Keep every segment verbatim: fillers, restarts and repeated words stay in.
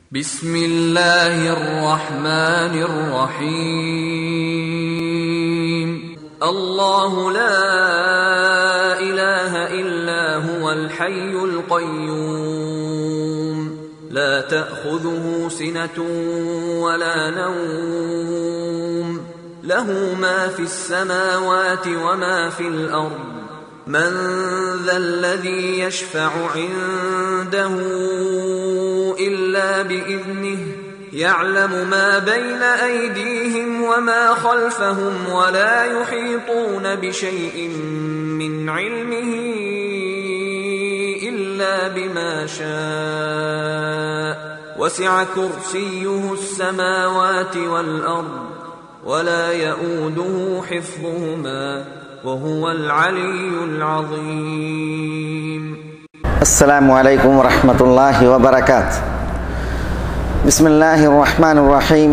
ബിസ്മില്ലാഹിർ റഹ്മാനിർ റഹീം. അല്ലാഹു ലാ ഇലാഹ ഇല്ലാ ഹുവൽ ഹയ്യുൽ ഖയ്യൂം ലാ തഅഖുദുഹു സിനതുൻ വലാ നൗം ലഹു മാ ഫിസ് സമാവാതി വമാ ഫിൽ അർദ് من ذا الذي يشفع عنده إلا بإذنه يعلم ما بين أيديهم وما خلفهم ولا يحيطون بشيء من علمه إلا بما شاء وسع كرسيه السماوات والأرض ولا يؤوده حفظهما وهو العلي العظيم. السلام عليكم ورحمة الله وبركاته. بسم الله الرحمن الرحيم.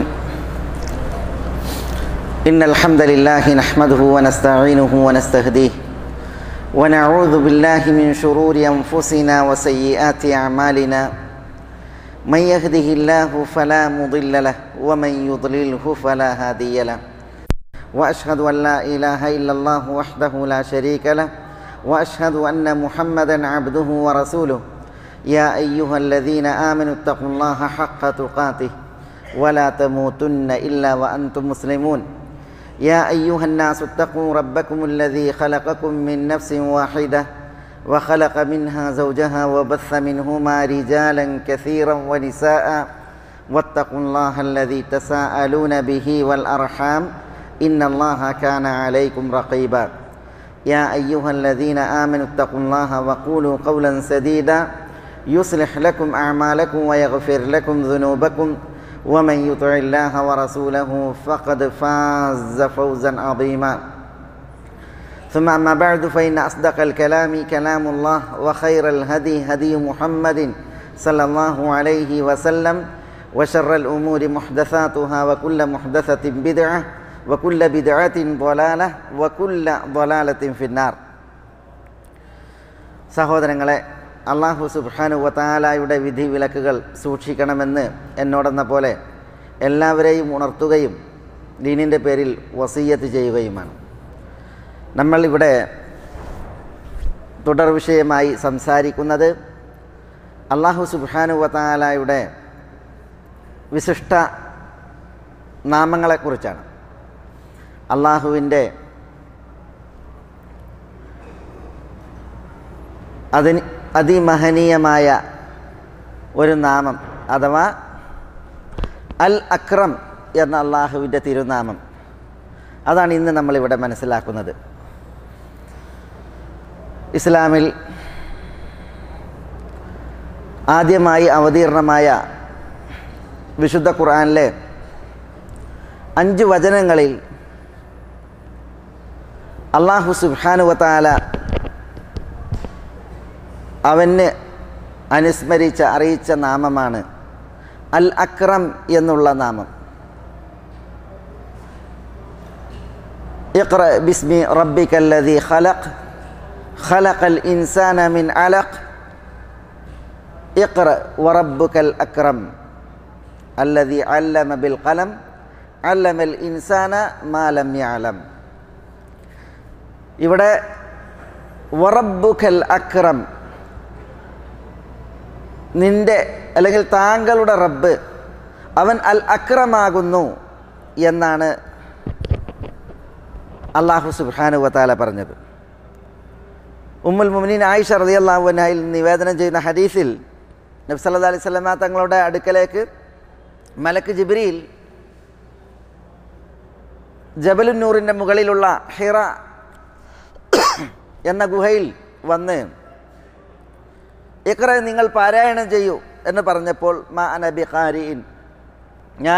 إن الحمد لله نحمده ونستعينه ونستهديه ونعوذ بالله من شرور أنفسنا وسيئات أعمالنا. من يهده الله فلا مضل له ومن يضلله فلا هادي له. وأشهد أن لا إله إلا الله وحده لا شريك له وأشهد أن محمدا عبده ورسوله. يا أيها الذين آمنوا اتقوا الله حق تقاته ولا تموتن إلا وأنتم مسلمون. يا أيها الناس اتقوا ربكم الذي خلقكم من نفس واحدة وخلق منها زوجها وبث منهما رجالا كثيرا ونساء واتقوا الله الذي تساءلون به والأرحام إن الله كان عليكم رقيبا. يا أيها الذين آمنوا اتقوا الله وقولوا قولا سديدا يصلح لكم أعمالكم ويغفر لكم ذنوبكم ومن يطع الله ورسوله فقد فاز فوزا عظيما. ثم أما بعد فإن أصدق الكلام كلام الله وخير الهدي هدي محمد صلى الله عليه وسلم وشر الأمور محدثاتها وكل محدثة بدعة وكل بدعة ضلالة وكل ضلالة في النار. സഹോദരങ്ങളെ, അല്ലാഹു സുബ്ഹാനഹു വ തആലയുടെ വിധി വിലക്കുകൾ സൂക്ഷിക്കണമെന്ന് എന്നോടെന്ന പോലെ എല്ലാവരെയും ഉണർത്തുകയും ദീനിൻ്റെ പേരിൽ വസിയ്യത്ത് ചെയ്യുകയുമാണ്. നമ്മൾ ഇവിടെ തുടർ വിഷയമായി സംസാരിക്കുന്നത് അല്ലാഹു സുബ്ഹാനഹു വ തആലയുടെ വിശിഷ്ട നാമങ്ങളെക്കുറിച്ചാണ്. അള്ളാഹുവിൻ്റെ അതിന് അതിമഹനീയമായ ഒരു നാമം അഥവാ അൽ അക്രം എന്ന അള്ളാഹുവിൻ്റെ തിരുനാമം, അതാണ് ഇന്ന് നമ്മളിവിടെ മനസ്സിലാക്കുന്നത്. ഇസ്ലാമിൽ ആദ്യമായി അവതീർണമായ വിശുദ്ധ ഖുർആനിലെ അഞ്ച് വചനങ്ങളിൽ അല്ലാഹു സുബ്ഹാനഹു വ തആല അവന് അനുസ്മരിച്ച അറിയിച്ച നാമമാണ് അൽ അക്രം എന്നുള്ള നാമം. ഇഖ്റ ബിസ്മി റബ്ബിക്കല്ലദീ ഖലഖ് ഖലഖൽ ഇൻസാന മിൻ അലഖ് ഇഖ്റ വറബ്ബുക്കൽ അക്രം അല്ലദീ അല്ലമ ബിൽ ഖലം അല്ലമൽ ഇൻസാന മാ ലം യഅലം. ഇവിടെ വറബ്ബുക്കൽ അക്രം, നിന്റെ അല്ലെങ്കിൽ താങ്കളുടെ റബ്ബ് അവൻ അൽ അക്രമാകുന്നു എന്നാണ് അല്ലാഹു സുബ്ഹാനഹു വ തആല പറഞ്ഞത്. ഉമ്മുൽ മുഅ്മിനീൻ ആയിഷ റളിയല്ലാഹു അൻഹയിൽ നിവേദനം ചെയ്യുന്ന ഹദീസിൽ നബി സല്ലല്ലാഹു അലൈഹി വസല്ലമ തങ്ങളുടെ അടുക്കലേക്ക് മലക്ക് ജിബ്രീൽ ജബലുൻ നൂറിൻ്റെ മുകളിലുള്ള ഹിറ എന്ന ഗുഹയിൽ വന്ന് ഇഖ്റ നിങ്ങൾ പാരായണം ചെയ്യൂ എന്ന് പറഞ്ഞപ്പോൾ മാ അന ബിഖാരിഇൻ, ഞാൻ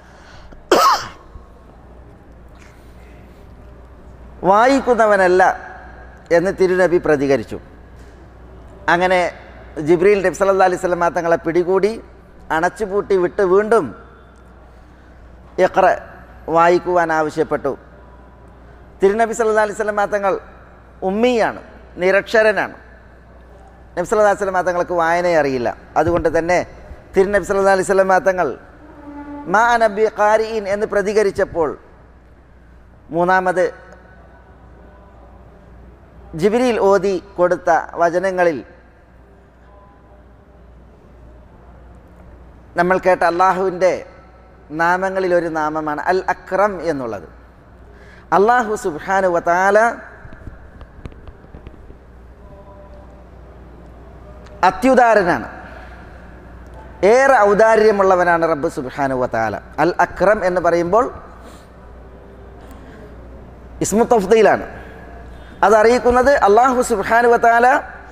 വായിക്കുന്നവനല്ല എന്ന് തിരുനബി പ്രതികരിച്ചു. അങ്ങനെ ജിബ്രീൽ നബി സല്ലല്ലാഹു അലൈഹി വസല്ലമ തങ്ങളെ പിടികൂടി അണച്ചുപൂട്ടി വിട്ട് വീണ്ടും ഇഖ്റ വായിക്കുവാൻ ആവശ്യപ്പെട്ടു. തിരുനബി സല്ലല്ലാഹു അലൈഹി വസല്ലമ തങ്ങൾ ഉമ്മിയാണ്, നിരക്ഷരനാണ്. നബി സല്ലല്ലാഹു അലൈഹി വസല്ലം തങ്ങൾക്ക് വായന അറിയില്ല. അതുകൊണ്ട് തന്നെ തിരുനബി സല്ലല്ലാഹു അലൈഹി വസല്ലം തങ്ങൾ മാ നബി ഖാരിഇൻ എന്ന് പ്രതികരിച്ചപ്പോൾ മൂന്നാമത് ജിബ്രീൽ ഓതി കൊടുത്ത വചനങ്ങളിൽ നമ്മൾ കേട്ട അള്ളാഹുവിൻ്റെ നാമങ്ങളിലൊരു നാമമാണ് അൽ അക്രം എന്നുള്ളത്. അള്ളാഹു സുബ്ഹാനഹു വ തആല അത്യുദാരനാണ്, ഏറെ ഔദാര്യമുള്ളവനാണ് റബ്ബ് സുബ്ഹാനഹു വ തആല. അൽ അക്രം എന്ന് പറയുമ്പോൾ ഇസ്മു തഫ്ദീലാണ്. അതറിയിക്കുന്നത് അള്ളാഹു സുബ്ഹാനഹു വ തആല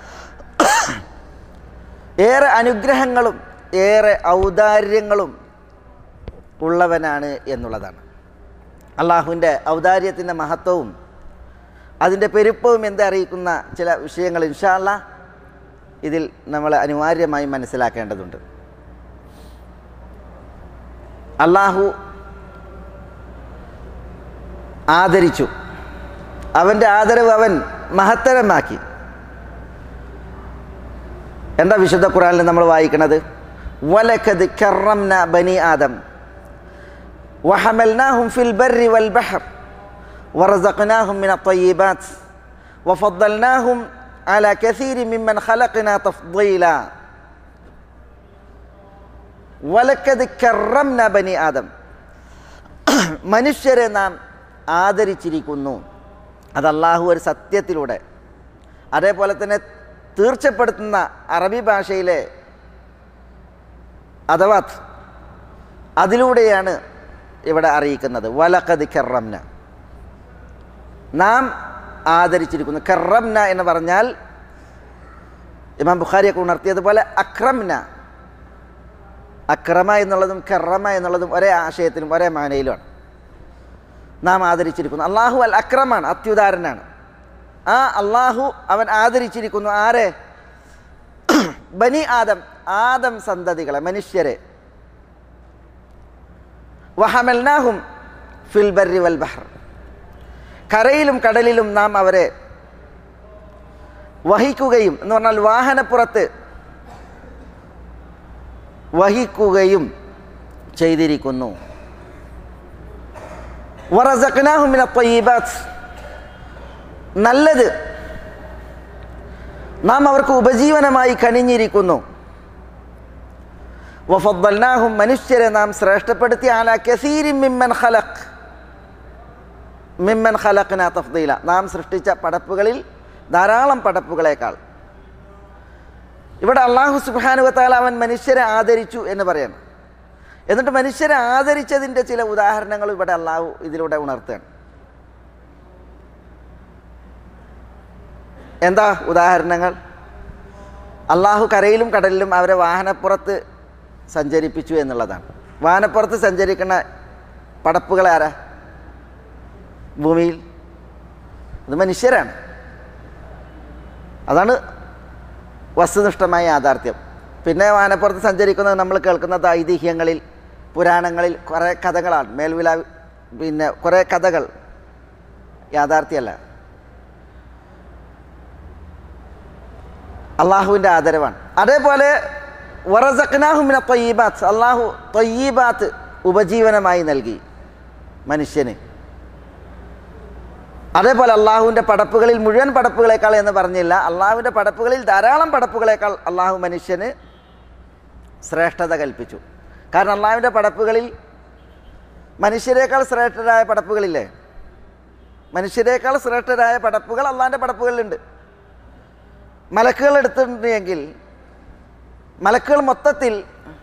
ഏറെ അനുഗ്രഹങ്ങളും ഏറെ ഔദാര്യങ്ങളും ഉള്ളവനാണ് എന്നുള്ളതാണ്. അള്ളാഹുവിൻ്റെ ഔദാര്യത്തിൻ്റെ മഹത്വവും അതിൻ്റെ പെരുപ്പവും എന്തറിയിക്കുന്ന ചില വിഷയങ്ങൾ ഇൻഷാ അല്ലാഹ് ഇതിൽ നമ്മൾ അനിവാര്യമായി മനസ്സിലാക്കേണ്ടതുണ്ട്. അള്ളാഹു ആദരിച്ചു, അവൻ്റെ ആദരവ് അവൻ മഹത്തരമാക്കി. എന്താ വിശുദ്ധ ഖുർആനിൽ നമ്മൾ വായിക്കുന്നത്? വലഖദ് കറംനാ ബനി ആദം വഹമൽനാഹും ഫിൽ ബർരി വൽ ബഹർ വറസഖ്നാഹും മിനത് ത്വയ്യിബാത്ത് വഫദ്ദൽനാഹും അലാ കസീരി മിമ്മൻ ഖലഖ്നാ തഫ്ദീലാ. വലഖദ് കറംനാ ബനി ആദം, മനുഷ്യരെ നാം ആദരിച്ചിരിക്കുന്നു. അത് അല്ലാഹു ഒരു സത്യത്തിലൂടെ, അതേപോലെ തന്നെ തീർച്ചപ്പെടുത്തുന്ന അറബി ഭാഷയിലെ അദവാത്ത്, അതിലൂടെയാണ് ഇവിടെ അറിയിക്കുന്നത്. വലഖദ് കറംന, നാം ആദരിച്ചിരിക്കുന്നു. കറംന എന്ന് പറഞ്ഞാൽ ഇമാം ബുഖാരിയൊക്കെ ഉണർത്തിയതുപോലെ അക്രംന, അക്രമ എന്നുള്ളതും കറമ എന്നുള്ളതും ഒരേ ആശയത്തിലും ഒരേ മാനയിലുമാണ്. നാം ആദരിച്ചിരിക്കുന്നു. അള്ളാഹു അൽ അക്രമാണ്, അത്യുദാരനാണ്. ആ അള്ളാഹു അവൻ ആദരിച്ചിരിക്കുന്നു ആരെ? ബനി ആദം, ആദം സന്തതികളെ, മനുഷ്യരെ. വഹമൽനാഹും ഫിൽ ബർരി വൽ ബഹർ, കരയിലും കടലിലും നാം അവരെ വഹിക്കുകയും എന്ന് പറഞ്ഞാൽ വാഹനപ്പുറത്ത് വഹിക്കുകയും ചെയ്തിരിക്കുന്നു. വറസഖ്നാഹും മിനത് ത്വയ്യിബാത്ത്, നല്ലത് നാം അവർക്ക് ഉപജീവനമായി കനിഞ്ഞിരിക്കുന്നു. വഫദ്ദൽനാഹും, മനുഷ്യരെ നാം ശ്രേഷ്ഠപ്പെടുത്തി. അലാ കസീരിൻ മിമ്മൻ ഖലഖ് മിമ്മൻ ഖലഖ്നാ തഫ്ദീല, നാം സൃഷ്ടിച്ച പടപ്പുകളിൽ ധാരാളം പടപ്പുകളേക്കാൾ. ഇവിടെ അല്ലാഹു സുബ്ഹാനഹു വ തആല അവൻ മനുഷ്യരെ ആദരിച്ചു എന്ന് പറയാണ്. എന്നിട്ട് മനുഷ്യരെ ആദരിച്ചതിൻ്റെ ചില ഉദാഹരണങ്ങൾ ഇവിടെ അല്ലാഹു ഇതിലൂടെ ഉണർത്തുകയാണ്. എന്താ ഉദാഹരണങ്ങൾ? അല്ലാഹു കരയിലും കടലിലും അവരെ വാഹനപ്പുറത്ത് സഞ്ചരിപ്പിച്ചു എന്നുള്ളതാണ്. വാഹനപ്പുറത്ത് സഞ്ചരിക്കുന്ന പടപ്പുകൾ ആരാ? ഭൂമിയിൽ അത് മനുഷ്യരാണ്. അതാണ് വസ്തുനിഷ്ഠമായ യാഥാർത്ഥ്യം. പിന്നെ വാഹനപ്പുറത്ത് സഞ്ചരിക്കുന്നത് നമ്മൾ കേൾക്കുന്നത് ഐതിഹ്യങ്ങളിൽ, പുരാണങ്ങളിൽ കുറേ കഥകളാണ്. മേൽവില പിന്നെ കുറേ കഥകൾ, യാഥാർത്ഥ്യമല്ല. അള്ളാഹുവിൻ്റെ ആദരവാണ്. അതേപോലെ വറസഖ്നാഹും മിനത് ത്വയ്യിബാത്ത്, അള്ളാഹു ത്വയ്യിബാത്ത് ഉപജീവനമായി നൽകി മനുഷ്യന്. അതേപോലെ അള്ളാഹുവിൻ്റെ പടപ്പുകളിൽ മുഴുവൻ പടപ്പുകളേക്കാൾ എന്ന് പറഞ്ഞില്ല, അള്ളാഹുവിൻ്റെ പടപ്പുകളിൽ ധാരാളം പടപ്പുകളേക്കാൾ അള്ളാഹു മനുഷ്യന് ശ്രേഷ്ഠത കൽപ്പിച്ചു. കാരണം അള്ളാഹുവിൻ്റെ പടപ്പുകളിൽ മനുഷ്യരേക്കാൾ ശ്രേഷ്ഠരായ പടപ്പുകളില്ലേ? മനുഷ്യരേക്കാൾ ശ്രേഷ്ഠരായ പടപ്പുകൾ അള്ളാഹിൻ്റെ പടപ്പുകളിലുണ്ട്. മലക്കുകൾ എടുത്തിട്ടുണ്ടെങ്കിൽ മലക്കുകൾ മൊത്തത്തിൽ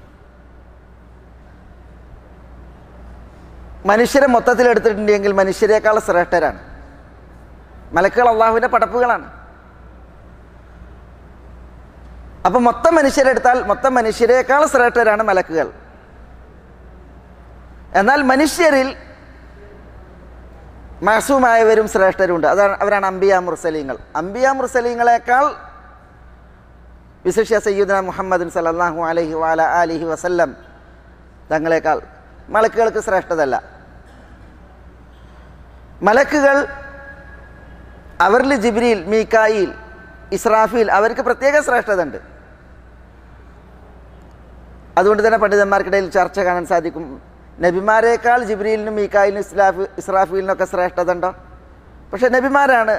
മനുഷ്യരെ മൊത്തത്തിൽ എടുത്തിട്ടുണ്ടെങ്കിൽ മനുഷ്യരേക്കാൾ ശ്രേഷ്ഠരാണ് മലക്കുകൾ. അള്ളാഹുവിൻ്റെ പടപ്പുകളാണ്. അപ്പം മൊത്തം മനുഷ്യരെടുത്താൽ മൊത്തം മനുഷ്യരേക്കാൾ ശ്രേഷ്ഠരാണ് മലക്കുകൾ. എന്നാൽ മനുഷ്യരിൽ മാസൂമായവരും ശ്രേഷ്ഠരുണ്ട്. അതാണ് അവരാണ് അംബിയ മുർസലീങ്ങൾ. അംബിയ മുർസലീങ്ങളെക്കാൾ വിശിഷ്യ സയ്യിദുന മുഹമ്മദ് സല്ലല്ലാഹു അലൈഹി വഅല ആലിഹി വസല്ലം തങ്ങളെക്കാൾ മലക്കുകൾക്ക് ശ്രേഷ്ഠതല്ല. മലക്കുകൾ അവരിൽ ജിബ്രീൽ, മീകായിൽ, ഇസ്രാഫീൽ അവർക്ക് പ്രത്യേക ശ്രേഷ്ഠത ഉണ്ട്. അതുകൊണ്ട് തന്നെ പണ്ഡിതന്മാർക്കിടയിൽ ചർച്ച കാണാൻ സാധിക്കും, നബിമാരേക്കാൾ ജിബ്രീലിനും മീകായിലിനും ഇസ്ലാഫ് ഇസ്രാഫീലിനൊക്കെ ശ്രേഷ്ഠത ഉണ്ടോ? പക്ഷെ നബിമാരാണ്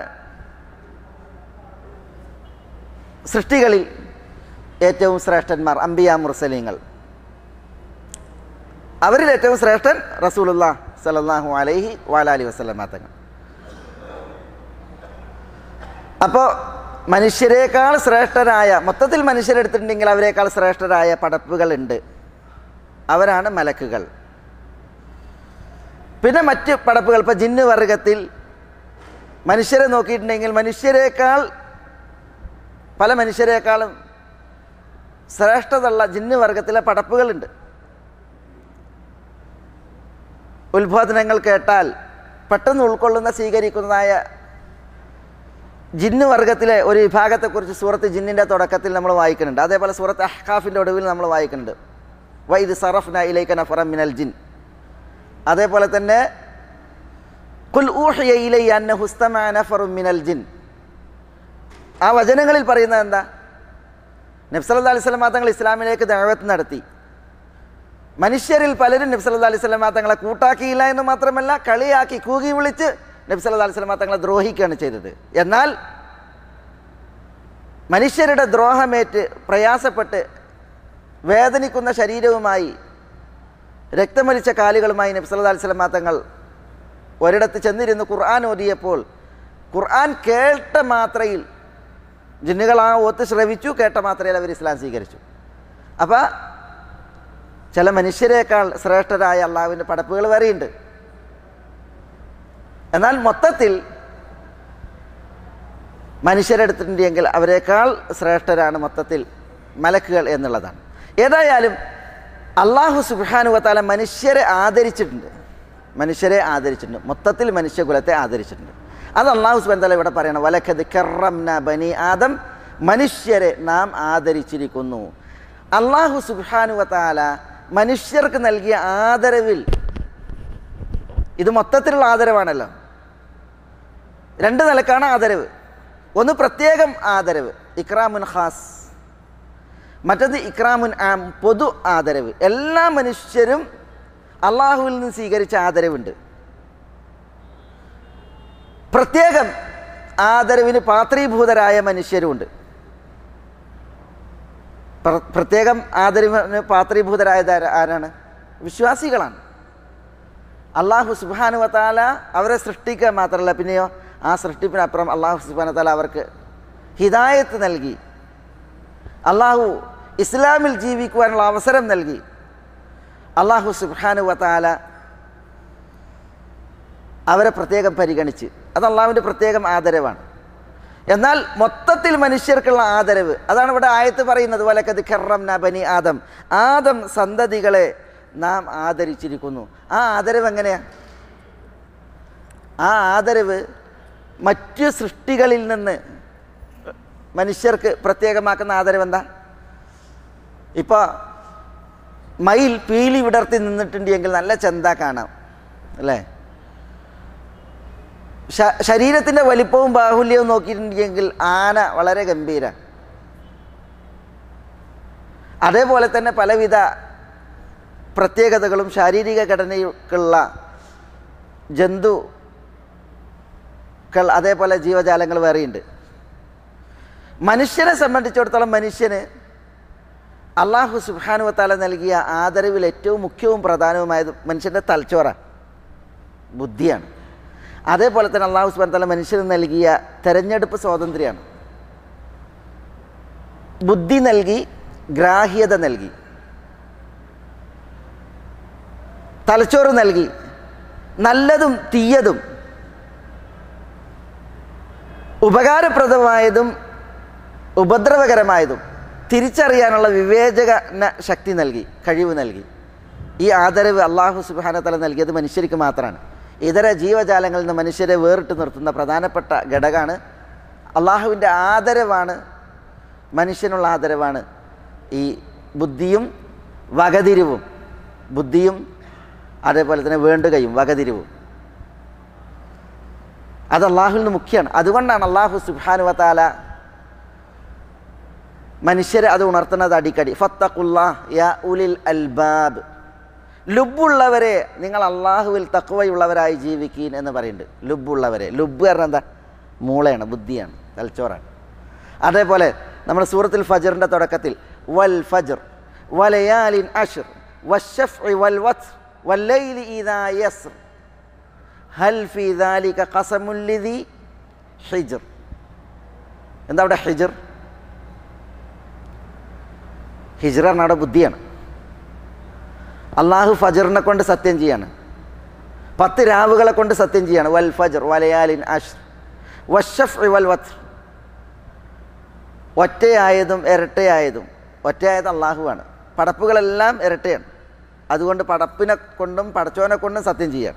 സൃഷ്ടികളിൽ ഏറ്റവും ശ്രേഷ്ഠന്മാർ, അംബിയാ മുർസലീങ്ങൾ. അവരിൽ ഏറ്റവും ശ്രേഷ്ഠൻ റസൂലുള്ളാഹി സ്വല്ലല്ലാഹു അലൈഹി വഅലൈഹി വസല്ലം തങ്ങൾ. അപ്പോൾ മനുഷ്യരെക്കാൾ ശ്രേഷ്ഠരായ, മൊത്തത്തിൽ മനുഷ്യരെടുത്തിട്ടുണ്ടെങ്കിൽ അവരെക്കാൾ ശ്രേഷ്ഠരായ പടപ്പുകളുണ്ട്, അവരാണ് മലക്കുകൾ. പിന്നെ മറ്റ് പടപ്പുകൾ, ഇപ്പോൾ ജിന്ന് വർഗത്തിൽ മനുഷ്യരെ നോക്കിയിട്ടുണ്ടെങ്കിൽ മനുഷ്യരെക്കാൾ, പല മനുഷ്യരെക്കാളും ശ്രേഷ്ഠതയുള്ള ജിന്ന് വർഗത്തിലെ പടപ്പുകളുണ്ട്. ഉത്ബോധനങ്ങൾ കേട്ടാൽ പെട്ടെന്ന് ഉൾക്കൊള്ളുന്ന, സ്വീകരിക്കുന്നതായ ജിന്ന് വർഗത്തിലെ ഒരു വിഭാഗത്തെക്കുറിച്ച് സൂറത്ത് ജിന്നിൻ്റെ തുടക്കത്തിൽ നമ്മൾ വായിക്കുന്നുണ്ട്. അതേപോലെ സൂറത്ത് അഹ്ഖാഫിൻ്റെ ഒടുവിൽ നമ്മൾ വായിക്കുന്നുണ്ട്, വൈദ് സറഫ്ന ഇലൈക നഫറൻ മിനൽ ജിൻ. അതേപോലെ തന്നെ ഖുൽ ഊഹിയ ഇലയ്യ അന്നഹു ഇസ്തമഅ നഫറുൻ മിനൽ ജിൻ. ആ വചനങ്ങളിൽ പറയുന്നത് എന്താ? നബി സല്ലല്ലാഹു അലൈഹി വസല്ലം തങ്ങൾ ഇസ്ലാമിലേക്ക് ദഅവത്ത് നടത്തി. മനുഷ്യരിൽ പലരും നബി സല്ലല്ലാഹു അലൈഹി വസല്ലം തങ്ങളെ കൂട്ടാക്കിയില്ല എന്ന് മാത്രമല്ല, കളിയാക്കി കൂകി വിളിച്ച് നബി സല്ലല്ലാഹു അലൈഹി വസല്ലം തങ്ങളെ ദ്രോഹിക്കുകയാണ് ചെയ്തത്. എന്നാൽ മനുഷ്യരുടെ ദ്രോഹമേറ്റ് പ്രയാസപ്പെട്ട് വേദനിക്കുന്ന ശരീരവുമായി രക്തമൊലിച്ച കാലുകളുമായി നബി സല്ലല്ലാഹു അലൈഹി വസല്ലം തങ്ങൾ ഒരിടത്ത് ചെന്നിരുന്ന് ഖുർആൻ ഓതിയപ്പോൾ ഖുർആൻ കേട്ട മാത്രയിൽ ജിന്നുകൾ ആ ഓത്ത് ശ്രവിച്ചു, കേട്ട മാത്രയിൽ അവർ ഇസ്ലാം സ്വീകരിച്ചു. അപ്പോൾ ചില മനുഷ്യരെക്കാൾ ശ്രേഷ്ഠരായ അള്ളാഹുവിൻ്റെ പടപ്പുകൾ വരെയുണ്ട്. എന്നാൽ മൊത്തത്തിൽ മനുഷ്യരെടുത്തിട്ടുണ്ടെങ്കിൽ അവരെക്കാൾ ശ്രേഷ്ഠരാണ് മൊത്തത്തിൽ മലക്കുകൾ എന്നുള്ളതാണ്. ഏതായാലും അള്ളാഹു സുബ്ഹാനഹു വ തആല മനുഷ്യരെ ആദരിച്ചിട്ടുണ്ട്, മനുഷ്യരെ ആദരിച്ചിട്ടുണ്ട്, മൊത്തത്തിൽ മനുഷ്യകുലത്തെ ആദരിച്ചിട്ടുണ്ട്. അത് അള്ളാഹു സുബ്ഹാനഹു വ തആല ഇവിടെ പറയണം, വലഖദ് കറംനാ ബനി ആദം, മനുഷ്യരെ നാം ആദരിച്ചിരിക്കുന്നു. അള്ളാഹു സുബ്ഹാനഹു വ തആല മനുഷ്യർക്ക് നൽകിയ ആദരവിൽ, ഇത് മൊത്തത്തിലുള്ള ആദരവാണല്ലോ, രണ്ട് നിലക്കാണ് ആദരവ്. ഒന്ന് പ്രത്യേകം ആദരവ്, ഇക്രാമുൻ ഖാസ്. മറ്റത് ഇക്രാമുൻ ആം, പൊതു ആദരവ്. എല്ലാ മനുഷ്യരും അള്ളാഹുവിൽ നിന്ന് സ്വീകരിച്ച ആദരവുണ്ട്. പ്രത്യേകം ആദരവിന് പാത്രീഭൂതരായ മനുഷ്യരുമുണ്ട്. പ്രത്യേകം ആദരവിന് പാത്രീഭൂതരായത് ആരാണ്? വിശ്വാസികളാണ്. അള്ളാഹു സുബ്ഹാനഹു വ തആല അവരെ സൃഷ്ടിക്കുക മാത്രമല്ല, പിന്നെയോ ആ സൃഷ്ടിപ്പിനപ്പുറം അള്ളാഹു സുബ്ഹാനഹു വ തആല അവർക്ക് ഹിദായത്ത് നൽകി, അള്ളാഹു ഇസ്ലാമിൽ ജീവിക്കുവാനുള്ള അവസരം നൽകി. അള്ളാഹു സുബ്ഹാനഹു വ തആല അവരെ പ്രത്യേകം പരിഗണിച്ച്, അത് അള്ളാഹുവിൻ്റെ പ്രത്യേകം ആദരവാണ്. എന്നാൽ മൊത്തത്തിൽ മനുഷ്യർക്കുള്ള ആദരവ്, അതാണ് ഇവിടെ ആയത്ത് പറയുന്നത്, വലഖദ് കറംനാ ബനി ആദം, ആദം സന്തതികളെ നാം ആദരിച്ചിരിക്കുന്നു. ആ ആദരവ് എങ്ങനെയാണ്? ആ ആദരവ് മറ്റു സൃഷ്ടികളിൽ നിന്ന് മനുഷ്യർക്ക് പ്രത്യേകമാക്കുന്ന ആദരവ് എന്താ? ഇപ്പോൾ മയിൽ പീലി വിടർത്തി നിന്നിട്ടുണ്ടെങ്കിൽ നല്ല ചെന്ത കാണാം അല്ലേ? ശരീരത്തിൻ്റെ വലിപ്പവും ബാഹുല്യവും നോക്കിയിട്ടുണ്ടെങ്കിൽ ആന വളരെ ഗംഭീര. അതേപോലെ തന്നെ പലവിധ പ്രത്യേകതകളും ശാരീരിക ഘടനയ്ക്കുള്ള ജന്തുക്കൾ, അതേപോലെ ജീവജാലങ്ങൾ വേറെയുണ്ട്. മനുഷ്യനെ സംബന്ധിച്ചിടത്തോളം മനുഷ്യന് അള്ളാഹു സുബ്ഹാനഹു വ തആല നൽകിയ ആദരവിൽ ഏറ്റവും മുഖ്യവും പ്രധാനവുമായത് മനുഷ്യൻ്റെ തലച്ചോറ, ബുദ്ധിയാണ്. അതേപോലെ തന്നെ അള്ളാഹു സുബ്ഹാനഹു വ തആല മനുഷ്യന് നൽകിയ തെരഞ്ഞെടുപ്പ് സ്വാതന്ത്ര്യമാണ്. ബുദ്ധി നൽകി, ഗ്രാഹ്യത നൽകി, തലച്ചോറ് നൽകി, നല്ലതും തീയതും ഉപകാരപ്രദമായതും ഉപദ്രവകരമായതും തിരിച്ചറിയാനുള്ള വിവേചന ശക്തി നൽകി, കഴിവ് നൽകി. ഈ ആദരവ് അള്ളാഹു സുബ്ഹാനഹു വ തആല നൽകിയത് മനുഷ്യർക്ക് മാത്രമാണ്. ഇതര ജീവജാലങ്ങളിൽ നിന്ന് മനുഷ്യരെ വേറിട്ട് നിർത്തുന്ന പ്രധാനപ്പെട്ട ഘടകമാണ് അള്ളാഹുവിൻ്റെ ആദരവാണ്, മനുഷ്യനുള്ള ആദരവാണ് ഈ ബുദ്ധിയും വകതിരിവും. ബുദ്ധിയും അതേപോലെ തന്നെ വേണ്ടുകയും വകതിരിവും അത് അള്ളാഹുവിൽ നിന്ന് മുഖ്യമാണ്. അതുകൊണ്ടാണ് അള്ളാഹു സുബ്ഹാനഹു വ തആല മനുഷ്യരെ അത് ഉണർത്തുന്നത് അടിക്കടി. ഫത്തഖുല്ലാഹ് യാ ഉലിൽ അൽബാബ്, ലുബുള്ളവരെ നിങ്ങൾ അള്ളാഹുവിൽ തഖ്വയുള്ളവരായി ജീവിക്കീൻ എന്ന് പറയുന്നുണ്ട്. ലുബുള്ളവരെ, ലുബ് പറഞ്ഞാൽ എന്താ? മൂളയാണ്, ബുദ്ധിയാണ്, തലച്ചോറാണ്. അതേപോലെ നമ്മൾ സൂറത്തുൽ ഫജ്റിൻ്റെ തുടക്കത്തിൽ വൽ ഫജ്ർ വലയാലിൻ അശ്ർ വശഫ്ഇ വൽ വത്ർ വല്ലൈലി ഇദാ യസ്ർ ഹൽ ഫീ ദാലിക ഖസമുൽ ലിദി ഹിജ്ർ. എന്താ അവിടെ ഹിജ്ർ? ഹിജ്ർ പറഞ്ഞാൽ അവിടെ ബുദ്ധിയാണ്. അള്ളാഹു ഫജറിനെ കൊണ്ട് സത്യം ചെയ്യാണ്, പത്ത് രാവുകളെ കൊണ്ട് സത്യം ചെയ്യാണ്. വൽ ഫജ്ർ വലയാലിൻ അശ്ർ വശഫ്ഇ വൽ വത്ർ, ഒറ്റയായതും ഇരട്ടയായതും. ഒറ്റയായത് അള്ളാഹുവാണ്, പടപ്പുകളെല്ലാം ഇരട്ടയാണ്. അതുകൊണ്ട് പടപ്പിനെ കൊണ്ടും പടച്ചോനെ കൊണ്ടും സത്യം ചെയ്യാൻ.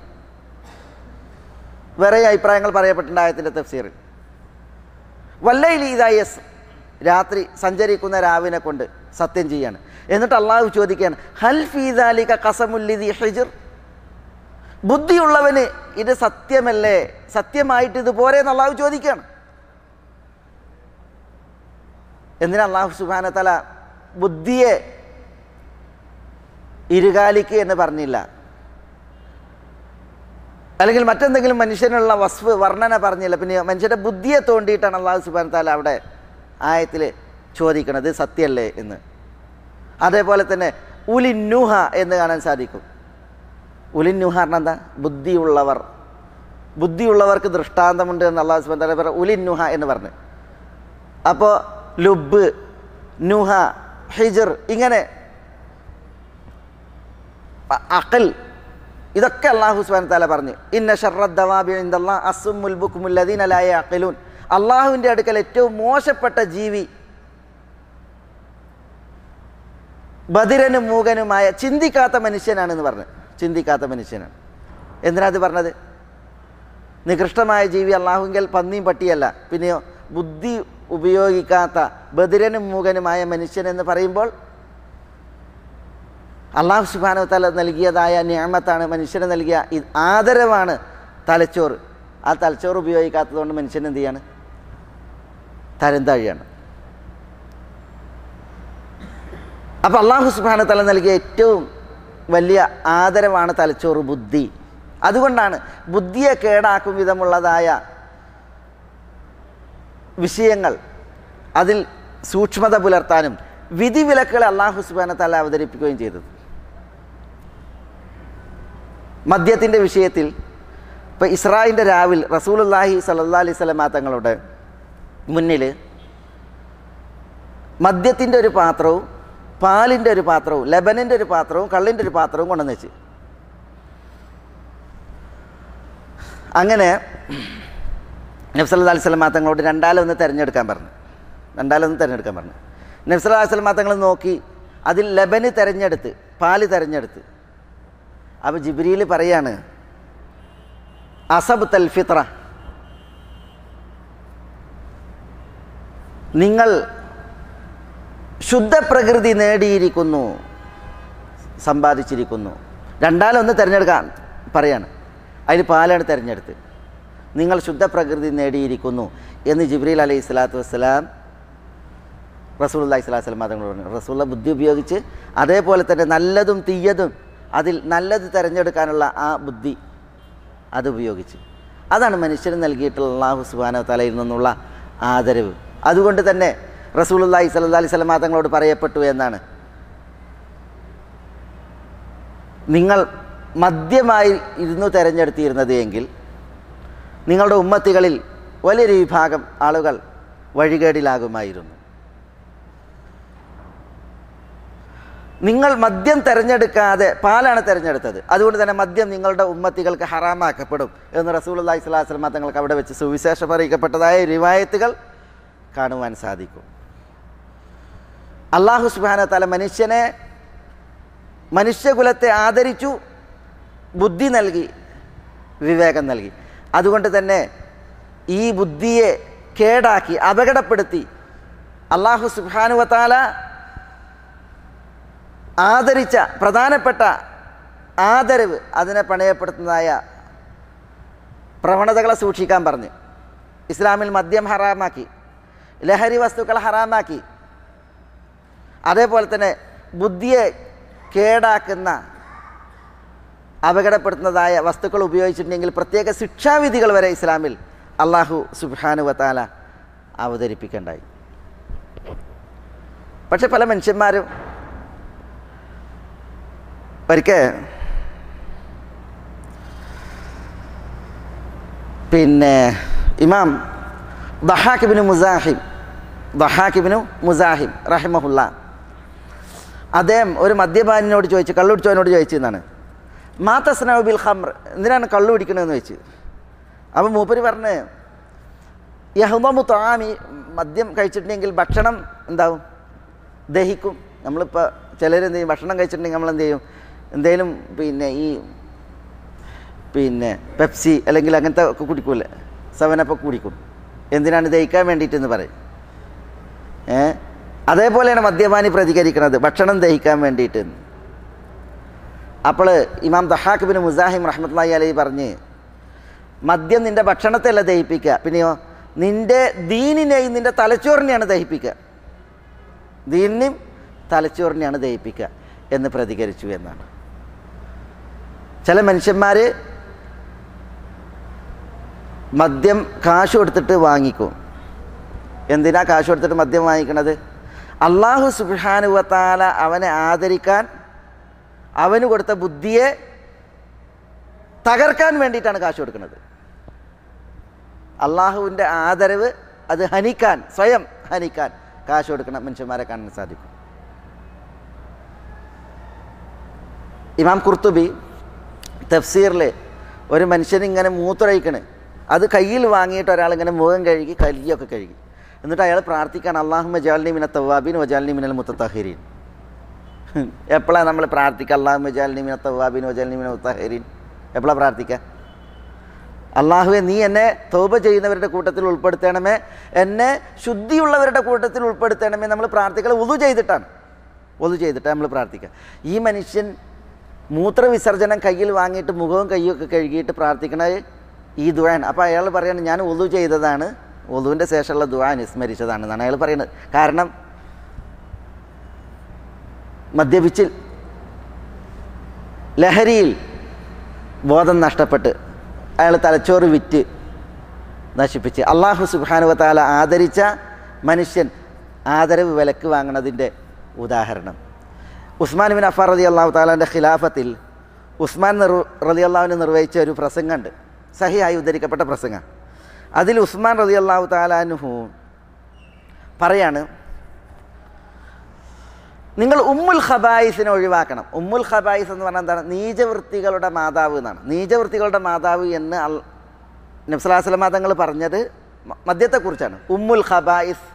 വേറെ അഭിപ്രായങ്ങൾ പറയപ്പെട്ടിട്ടുണ്ട് ആയത്തിൻ്റെ തഫ്സീറിൽ. വല്ലൈലി ഇദാ യസ്ർ, രാത്രി സഞ്ചരിക്കുന്ന രാവിനെ കൊണ്ട് സത്യം ചെയ്യാണ്. എന്നിട്ട് അള്ളാഹു ചോദിക്കുകയാണ് ഹൽ ഫീ ദാലിക ഖസമുൽ ലിദി ഹിജ്ർ, ബുദ്ധിയുള്ളവന് ഇത് സത്യമല്ലേ, സത്യമായിട്ട് ഇത് പോരെ എന്ന് അള്ളാഹു ചോദിക്കുകയാണ്. എന്തിനാ അള്ളാഹു സുബ്ഹാനഹു വ തആല ബുദ്ധിയെ ഇരുകാലിക്ക് എന്ന് പറഞ്ഞില്ല? അല്ലെങ്കിൽ മറ്റെന്തെങ്കിലും മനുഷ്യനുള്ള വസ്ഫ് വർണ്ണന പറഞ്ഞില്ല. പിന്നെ മനുഷ്യൻ്റെ ബുദ്ധിയെ തോണ്ടിയിട്ടാണ് അള്ളാഹു സുബ്ഹാനഹു വ തആല അവിടെ ആയത്തിൽ ചോദിക്കണത് സത്യമല്ലേ എന്ന്. അതേപോലെ തന്നെ ഉലിന്നുഹ എന്ന് കാണാൻ സാധിക്കും. ഉലിന്നുഹ പറഞ്ഞാൽ എന്താ? ബുദ്ധിയുള്ളവർ, ബുദ്ധിയുള്ളവർക്ക് ദൃഷ്ടാന്തമുണ്ട് എന്ന് അള്ളാഹു സുബ്ഹാനഹു വ തആല പറഞ്ഞു ഉലിന്നുഹ എന്ന് പറഞ്ഞു. അപ്പോൾ ലുബ്, നുഹ, ഹിജ്ർ, ഇങ്ങനെ അഖൽ, ഇതൊക്കെ അള്ളാഹു സുബ്ഹാനഹു വ തആല പറഞ്ഞു. ഇന്ന ശർറദ് ദവാബി ഇൻദല്ലാഹി അസ്സുമ്മുൽ ബുക്മുൽ ലദീന ലാ യഅഖിലൂൻ, അള്ളാഹുവിൻ്റെ അടുക്കൽ ഏറ്റവും മോശപ്പെട്ട ജീവി ബധിരനും മൂകനുമായ ചിന്തിക്കാത്ത മനുഷ്യനാണെന്ന് പറഞ്ഞു. ചിന്തിക്കാത്ത മനുഷ്യനാണ്. എന്തിനാ അത് പറഞ്ഞത്? നികൃഷ്ടമായ ജീവി അള്ളാഹുവിൽ പന്നിയും പട്ടിയല്ല, പിന്നെയോ ബുദ്ധി ഉപയോഗിക്കാത്ത ബധിരനും മൂകനുമായ മനുഷ്യൻ എന്ന് പറയുമ്പോൾ അള്ളാഹു സുബ്ഹാനഹു വ തആല നൽകിയതായ നിഅമത്താണ്, മനുഷ്യന് നൽകിയ ആദരവാണ് തലച്ചോറ്. ആ തലച്ചോറ് ഉപയോഗിക്കാത്തതുകൊണ്ട് മനുഷ്യൻ എന്ത് ചെയ്യാണ്? തരം താഴിയാണ്. അപ്പോൾ അള്ളാഹു സുബ്ഹാനഹു വ തആല നൽകിയ ഏറ്റവും വലിയ ആദരവാണ് തലച്ചോറ്, ബുദ്ധി. അതുകൊണ്ടാണ് ബുദ്ധിയെ കേടാക്കും വിധമുള്ളതായ വിഷയങ്ങൾ അതിൽ സൂക്ഷ്മത പുലർത്താനും വിധിവിലക്കുകളെ അള്ളാഹു സുബ്ഹാനഹു വ തആല അവതരിപ്പിക്കുകയും ചെയ്തത്. മദ്യത്തിൻ്റെ വിഷയത്തിൽ ഇപ്പോൾ ഇസ്രായിൻ്റെ രാവിൽ റസൂലുള്ളാഹി സ്വല്ലല്ലാഹി അലൈഹി വസല്ലം തങ്ങളുടെ മുന്നിൽ മദ്യത്തിൻ്റെ ഒരു പാത്രവും പാലിൻ്റെ ഒരു പാത്രവും ലബനിൻ്റെ ഒരു പാത്രവും കള്ളിൻ്റെ ഒരു പാത്രവും കൊണ്ടുവന്ന് വെച്ച്. അങ്ങനെ നബി സല്ലല്ലാഹു അലൈഹി വസല്ലം തങ്ങളോട് രണ്ടാലൊന്ന് തിരഞ്ഞെടുക്കാൻ പറഞ്ഞു. രണ്ടാലൊന്ന് തിരഞ്ഞെടുക്കാൻ പറഞ്ഞു. നബി സല്ലല്ലാഹു അലൈഹി വസല്ലം തങ്ങൾ നോക്കി, അതിൽ ലബന് തിരഞ്ഞെടുത്ത്, പാല് തിരഞ്ഞെടുത്ത്. അപ്പോൾ ജിബ്രീൽ പറയാണ് അസബ്തൽ ഫിത്ര, നിങ്ങൾ ശുദ്ധപ്രകൃതി നേടിയിരിക്കുന്നു, സമ്പാദിച്ചിരിക്കുന്നു. രണ്ടാലൊന്ന് തിരഞ്ഞെടുക്കാൻ പറയാണ്. അതിൽ പാലാണ് തിരഞ്ഞെടുത്ത്. നിങ്ങൾ ശുദ്ധപ്രകൃതി നേടിയിരിക്കുന്നു എന്ന് ജിബ്രീൽ അലൈഹി സ്വലാത്തു വസ്സലാം റസൂലുള്ളാഹി സ്വല്ലല്ലാഹു അലൈഹി വസല്ലം തങ്ങളോട് പറഞ്ഞു. റസൂലുള്ള ബുദ്ധി ഉപയോഗിച്ച് അതേപോലെ തന്നെ നല്ലതും തീയതും അതിൽ നല്ലത് തിരഞ്ഞെടുക്കാനുള്ള ആ ബുദ്ധി അത് ഉപയോഗിച്ച്. അതാണ് മനുഷ്യന് നൽകിയിട്ടുള്ള അല്ലാഹു സുബ്ഹാനഹു വ തആലയിൽ നിന്നുള്ള ആദരവ്. അതുകൊണ്ട് തന്നെ റസൂലുള്ളാഹി സ്വല്ലല്ലാഹി അലൈഹി വസല്ലം തങ്ങളോട് പറയപ്പെട്ടു എന്നാണ്, നിങ്ങൾ മദ്യമായി ഇരുന്നു തിരഞ്ഞെടുത്തിരുന്നത് എങ്കിൽ നിങ്ങളുടെ ഉമ്മത്തികളിൽ വലിയൊരു വിഭാഗം ആളുകൾ വഴികേടിലാകുമായിരുന്നു. നിങ്ങൾ മദ്യം തിരഞ്ഞെടുക്കാതെ പാലാണ് തിരഞ്ഞെടുത്തത്, അതുകൊണ്ട് തന്നെ മദ്യം നിങ്ങളുടെ ഉമ്മത്തികൾക്ക് ഹറാമാക്കപ്പെടും എന്ന് റസൂലുള്ളാഹി സ്വല്ലല്ലാഹി അലൈഹി വസല്ലം തങ്ങൾക്ക് അവിടെ വെച്ച് സുവിശേഷം അറിയിക്കപ്പെട്ടതായ റിവായത്തുകൾ കാണുവാൻ സാധിക്കും. അല്ലാഹു സുബ്ഹാനഹു വ തആല മനുഷ്യനെ, മനുഷ്യകുലത്തെ ആദരിച്ചു, ബുദ്ധി നൽകി, വിവേകം നൽകി. അതുകൊണ്ട് തന്നെ ഈ ബുദ്ധിയെ കേടാക്കി അപകടപ്പെടുത്തി അല്ലാഹു സുബ്ഹാനഹു വ തആല ആദരിച്ച പ്രധാനപ്പെട്ട ആദരവ്, അതിനെ പണയപ്പെടുത്തുന്നതായ പ്രവണതകളെ സൂക്ഷിക്കാൻ പറഞ്ഞ്. ഇസ്ലാമിൽ മദ്യം ഹറാമാക്കി, ലഹരി വസ്തുക്കൾ ഹറാമാക്കി, അതേപോലെ തന്നെ ബുദ്ധിയെ കേടാക്കുന്ന അപകടപ്പെടുത്തുന്നതായ വസ്തുക്കൾ ഉപയോഗിച്ചിട്ടുണ്ടെങ്കിൽ പ്രത്യേക ശിക്ഷാവിധികൾ വരെ ഇസ്ലാമിൽ അള്ളാഹു സുബ്ഹാനഹു വ തആല അവതരിപ്പിക്കേണ്ടായി. പക്ഷെ പല മനുഷ്യന്മാരും ഒരിക്കൽ പിന്നെ ഇമാം ദഹാഖ് ഇബ്നു മുസാഹിം ദഹാഖ് ഇബ്നു മുസാഹിം റഹിമഹുല്ല അദ്ദേഹം ഒരു മദ്യപാനിനോട് ചോദിച്ചു, കള്ളുപിടിച്ചവനോട് ചോദിച്ചെന്നാണ്, മാ തസ്നഉ ബിൽ ഖംർ, എന്തിനാണ് കള്ളു പിടിക്കണമെന്ന് ചോദിച്ചു. അപ്പം മൂപ്പര് പറഞ്ഞ് യഹ്ദമു തആമി, മദ്യം കഴിച്ചിട്ടുണ്ടെങ്കിൽ ഭക്ഷണം എന്താവും, ദഹിക്കും. നമ്മളിപ്പോൾ ചിലരെന്ത് ചെയ്യും, ഭക്ഷണം കഴിച്ചിട്ടുണ്ടെങ്കിൽ നമ്മളെന്ത് ചെയ്യും, എന്തെങ്കിലും പിന്നെ ഈ പിന്നെ പെപ്സി അല്ലെങ്കിൽ അങ്ങനത്തെ ഒക്കെ കുടിക്കൂല്ലേ, സെവനപ്പൊക്കെ കുടിക്കും. എന്തിനാണ് ദഹിക്കാൻ വേണ്ടിയിട്ടെന്ന് പറയും. ഏ അതേപോലെയാണ് മദ്യപാനി പ്രതികരിക്കുന്നത്, ഭക്ഷണം ദഹിക്കാൻ വേണ്ടിയിട്ട്. അപ്പോൾ ഇമാം ദഹാഖ് ഇബ്നു മുസാഹിം റഹ്മത്തുള്ളാഹി അലൈഹി പറഞ്ഞ്, മദ്യം നിൻ്റെ ഭക്ഷണത്തെ അല്ല ദഹിപ്പിക്കുക, പിന്നെയോ നിൻ്റെ ദീനിനെയും നിൻ്റെ തലച്ചോറിനെയാണ് ദഹിപ്പിക്കുക, ദീനിനെയും തലച്ചോറിനെയാണ് ദഹിപ്പിക്കുക എന്ന് പ്രതികരിച്ചു എന്നാണ്. ചില മനുഷ്യന്മാർ മദ്യം കാശ് കൊടുത്തിട്ട് വാങ്ങിക്കും. എന്തിനാ കാശ് കൊടുത്തിട്ട് മദ്യം വാങ്ങിക്കണത്? അള്ളാഹു സുബ്ഹാനഹു വ തആല അവനെ ആദരിക്കാൻ, അവന് കൊടുത്ത ബുദ്ധിയെ തകർക്കാൻ വേണ്ടിയിട്ടാണ് കാശ് കൊടുക്കുന്നത്. അള്ളാഹുവിൻ്റെ ആദരവ് അത് ഹനിക്കാൻ, സ്വയം ഹനിക്കാൻ കാശ് കൊടുക്കുന്ന മനുഷ്യന്മാരെ കാണാൻ സാധിക്കും. ഇമാം ഖുർത്തുബി തഫ്സീറിൽ ഒരു മനുഷ്യനിങ്ങനെ മൂത്രയിക്കണ്, അത് കയ്യിൽ വാങ്ങിയിട്ട് ഒരാളിങ്ങനെ മുഖം കഴുകി കല്ലിയൊക്കെ കഴുകി, എന്നിട്ട് അയാൾ പ്രാർത്ഥിക്കാൻ, അല്ലാഹുമ്മ ജഅൽനി മിന തവ്വാബീൻ വജഅൽനി മിനൽ മുതത്തഹിരീൻ. എപ്പോഴാണ് നമ്മൾ പ്രാർത്ഥിക്കുക? അല്ലാഹുമ്മ ജഅൽനി മിന തവ്വാബീൻ വജഅൽനി മിനൽ മുതത്തഹിരീൻ. എപ്പോഴാണ് പ്രാർത്ഥിക്കുക? അള്ളാഹുവെ നീ എന്നെ തൗബ ചെയ്യുന്നവരുടെ കൂട്ടത്തിൽ ഉൾപ്പെടുത്തണമേ, എന്നെ ശുദ്ധിയുള്ളവരുടെ കൂട്ടത്തിൽ ഉൾപ്പെടുത്തണമേ. നമ്മൾ പ്രാർത്ഥിക്കുക വുളു ചെയ്തിട്ടാണ്, വുളു ചെയ്തിട്ട് നമ്മൾ പ്രാർത്ഥിക്കുക. ഈ മനുഷ്യൻ മൂത്രവിസർജനം കയ്യിൽ വാങ്ങിയിട്ട് മുഖവും കയ്യൊക്കെ കഴുകിയിട്ട് പ്രാർത്ഥിക്കണത് ഈ ദുആണ്. അപ്പോൾ അയാൾ പറയാണ്, ഞാൻ വുളു ചെയ്തതാണ്, വുളുവിൻ്റെ ശേഷമുള്ള ദുആ അനുസ്മരിച്ചതാണെന്നാണ് അയാൾ പറയുന്നത്. കാരണം മദ്യപിച്ചിൽ ലഹരിയിൽ ബോധം നഷ്ടപ്പെട്ട് അയാൾ തലച്ചോറ് വിറ്റ് നശിപ്പിച്ച് അള്ളാഹു സുബ്ഹാനഹു വ തആല ആദരിച്ച മനുഷ്യൻ ആദരവ് വിലക്ക് വാങ്ങുന്നതിൻ്റെ ഉദാഹരണം. ഉസ്മാൻ ബിൻ അഫ്ഫാൻ റളിയല്ലാഹു തആലാൻ്റെ ഖിലാഫത്തിൽ ഉസ്മാൻ നിർ റളിയല്ലാഹുവിന് നിർവഹിച്ച ഒരു പ്രസംഗമുണ്ട്, സഹിഹായി ഉദ്ധരിക്കപ്പെട്ട പ്രസംഗം. അതിൽ ഉസ്മാൻ റളിയല്ലാഹു തആല അൻഹു പറയാണ്, നിങ്ങൾ ഉമ്മുൽ ഖബായിസിനെ ഒഴിവാക്കണം. ഉമ്മുൽ ഖബായിസ് എന്ന് പറഞ്ഞാൽ എന്താണ്? നീചവൃത്തികളുടെ മാതാവ് എന്നാണ്. നീചവൃത്തികളുടെ മാതാവ് എന്ന് അൽ നബി സല്ലല്ലാഹു അലൈഹി വസല്ലം തങ്ങൾ പറഞ്ഞത് മദ്യത്തെക്കുറിച്ചാണ്. ഉമ്മുൽ ഖബായിസ്.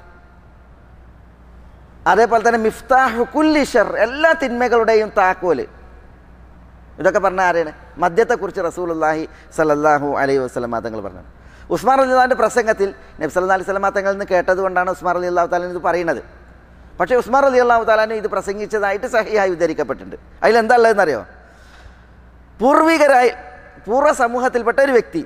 അതേപോലെ തന്നെ മിഫ്താഹു കുല്ലി ഷർ, എല്ലാ തിന്മകളുടെയും താക്കോല്. ഇതൊക്കെ പറഞ്ഞ ആരെയാണ്? മദ്യത്തെക്കുറിച്ച് റസൂലുള്ളാഹി സ്വല്ലല്ലാഹു അലൈഹി വസല്ലം തങ്ങൾ പറഞ്ഞത്. ഉസ്മാൻ റളിയല്ലാഹുവിൻ്റെ പ്രസംഗത്തിൽ നബി സല്ലല്ലാഹു അലൈഹി വസല്ലം തങ്ങളിൽ നിന്ന് കേട്ടത് കൊണ്ടാണ് ഉസ്മാൻ റളിയല്ലാഹു തആല ഇത് പറയുന്നത്. പക്ഷേ ഉസ്മാൻ റളിയല്ലാഹു തആല ഇത് പ്രസംഗിച്ചതായിട്ട് സഹിഹായി ഉദ്ധരിക്കപ്പെട്ടിട്ടുണ്ട്. അതിലെന്താ ഉള്ളതെന്നറിയോ? പൂർവികരായി പൂർവ്വ സമൂഹത്തിൽപ്പെട്ട ഒരു വ്യക്തി,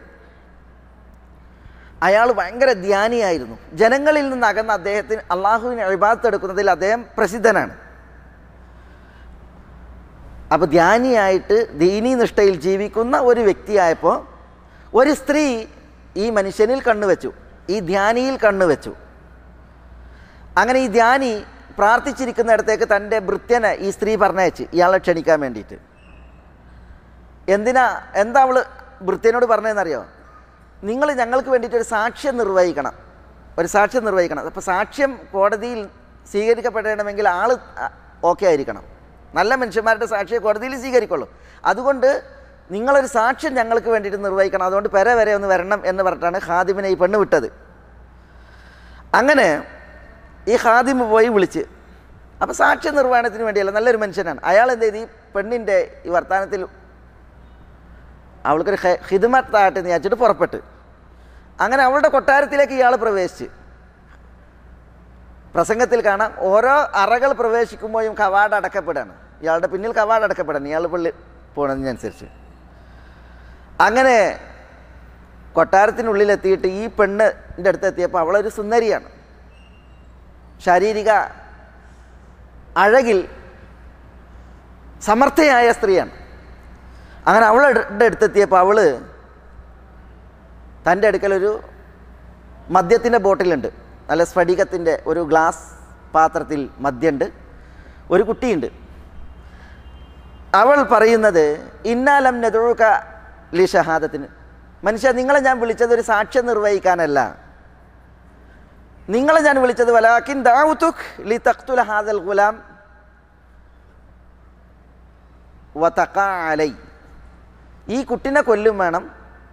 അയാൾ ഭയങ്കര ധ്യാനിയായിരുന്നു. ജനങ്ങളിൽ നിന്ന് അകന്ന അദ്ദേഹത്തിന് അള്ളാഹുവിനെ ഇബാദത്ത് എടുക്കുന്നതിൽ അദ്ദേഹം പ്രസിദ്ധനാണ്. അപ്പോൾ ധ്യാനിയായിട്ട് ദീനീ നിഷ്ഠയിൽ ജീവിക്കുന്ന ഒരു വ്യക്തിയായപ്പോൾ ഒരു സ്ത്രീ ഈ മനുഷ്യനിൽ കണ്ണുവെച്ചു, ഈ ധ്യാനിയിൽ കണ്ണുവെച്ചു. അങ്ങനെ ഈ ധ്യാനി പ്രാർത്ഥിച്ചിരിക്കുന്നിടത്തേക്ക് തൻ്റെ ഭൃത്യനെ ഈ സ്ത്രീ പറഞ്ഞയച്ച് ഇയാളെ ക്ഷണിക്കാൻ വേണ്ടിയിട്ട്. എന്തിനാ എന്താ അവൾ ഭൃത്യനോട് പറഞ്ഞതെന്നറിയോ? നിങ്ങൾ ഞങ്ങൾക്ക് വേണ്ടിയിട്ട് ഒരു സാക്ഷ്യം നിർവഹിക്കണം, ഒരു സാക്ഷ്യം നിർവഹിക്കണം. അപ്പോൾ സാക്ഷ്യം കോടതിയിൽ സ്വീകരിക്കപ്പെടണമെങ്കിൽ ആൾ ഓക്കെ ആയിരിക്കണം. നല്ല മനുഷ്യന്മാരുടെ സാക്ഷിയെ കോടതിയിൽ സ്വീകരിക്കുള്ളൂ. അതുകൊണ്ട് നിങ്ങളൊരു സാക്ഷ്യം ഞങ്ങൾക്ക് വേണ്ടിയിട്ട് നിർവഹിക്കണം, അതുകൊണ്ട് പെര വരെ ഒന്ന് വരണം എന്ന് പറഞ്ഞിട്ടാണ് ഖാദിമിനെ ഈ പെണ്ണ് വിട്ടത്. അങ്ങനെ ഈ ഖാദിമ് പോയി വിളിച്ച്, അപ്പോൾ സാക്ഷ്യ നിർവഹണത്തിന് വേണ്ടിയല്ല, നല്ലൊരു മനുഷ്യനാണ് അയാൾ. എന്ത് ചെയ്ത് ഈ പെണ്ണിൻ്റെ ഈ വർത്തമാനത്തിൽ അവൾക്കൊരു ഖിദ്മത്തായിട്ട് വിചാരിച്ചിട്ട് പുറപ്പെട്ട് അങ്ങനെ അവളുടെ കൊട്ടാരത്തിലേക്ക് ഇയാൾ പ്രവേശിച്ച്. പ്രസംഗത്തിൽ കാണാം, ഓരോ അറകൾ പ്രവേശിക്കുമ്പോഴും കവാട അടക്കപ്പെടാണ്, ഇയാളുടെ പിന്നിൽ കവാട അടക്കപ്പെടാണ്, ഇയാൾ പള്ളി പോണതിനനുസരിച്ച്. അങ്ങനെ കൊട്ടാരത്തിനുള്ളിലെത്തിയിട്ട് ഈ പെണ്ണിൻ്റെ അടുത്ത് എത്തിയപ്പോൾ അവളൊരു സുന്ദരിയാണ്, ശാരീരിക അഴകിൽ സമർത്ഥയായ സ്ത്രീയാണ്. അങ്ങനെ അവളുടെ അടുത്തെത്തിയപ്പോൾ അവൾ തൻ്റെ അടുക്കലൊരു മദ്യത്തിൻ്റെ ബോട്ടിലുണ്ട്, നല്ല സ്ഫടികത്തിൻ്റെ ഒരു ഗ്ലാസ് പാത്രത്തിൽ മദ്യമുണ്ട്, ഒരു കുട്ടിയുണ്ട്. അവൾ പറയുന്നത് ഇന്നാലം നദുക ലി ഷഹാദത്തിന്, മനുഷ്യ നിങ്ങളെ ഞാൻ വിളിച്ചത് ഒരു സാക്ഷ്യം നിർവഹിക്കാനല്ല, നിങ്ങളെ ഞാൻ വിളിച്ചത് വലാകിൻ ദഅഉതുക് ലി തഖ്തുല ഹാദൽ ഗുലാം വതഖഅ അലൈ, ഈ കുട്ടിനെ കൊല്ലും വേണം,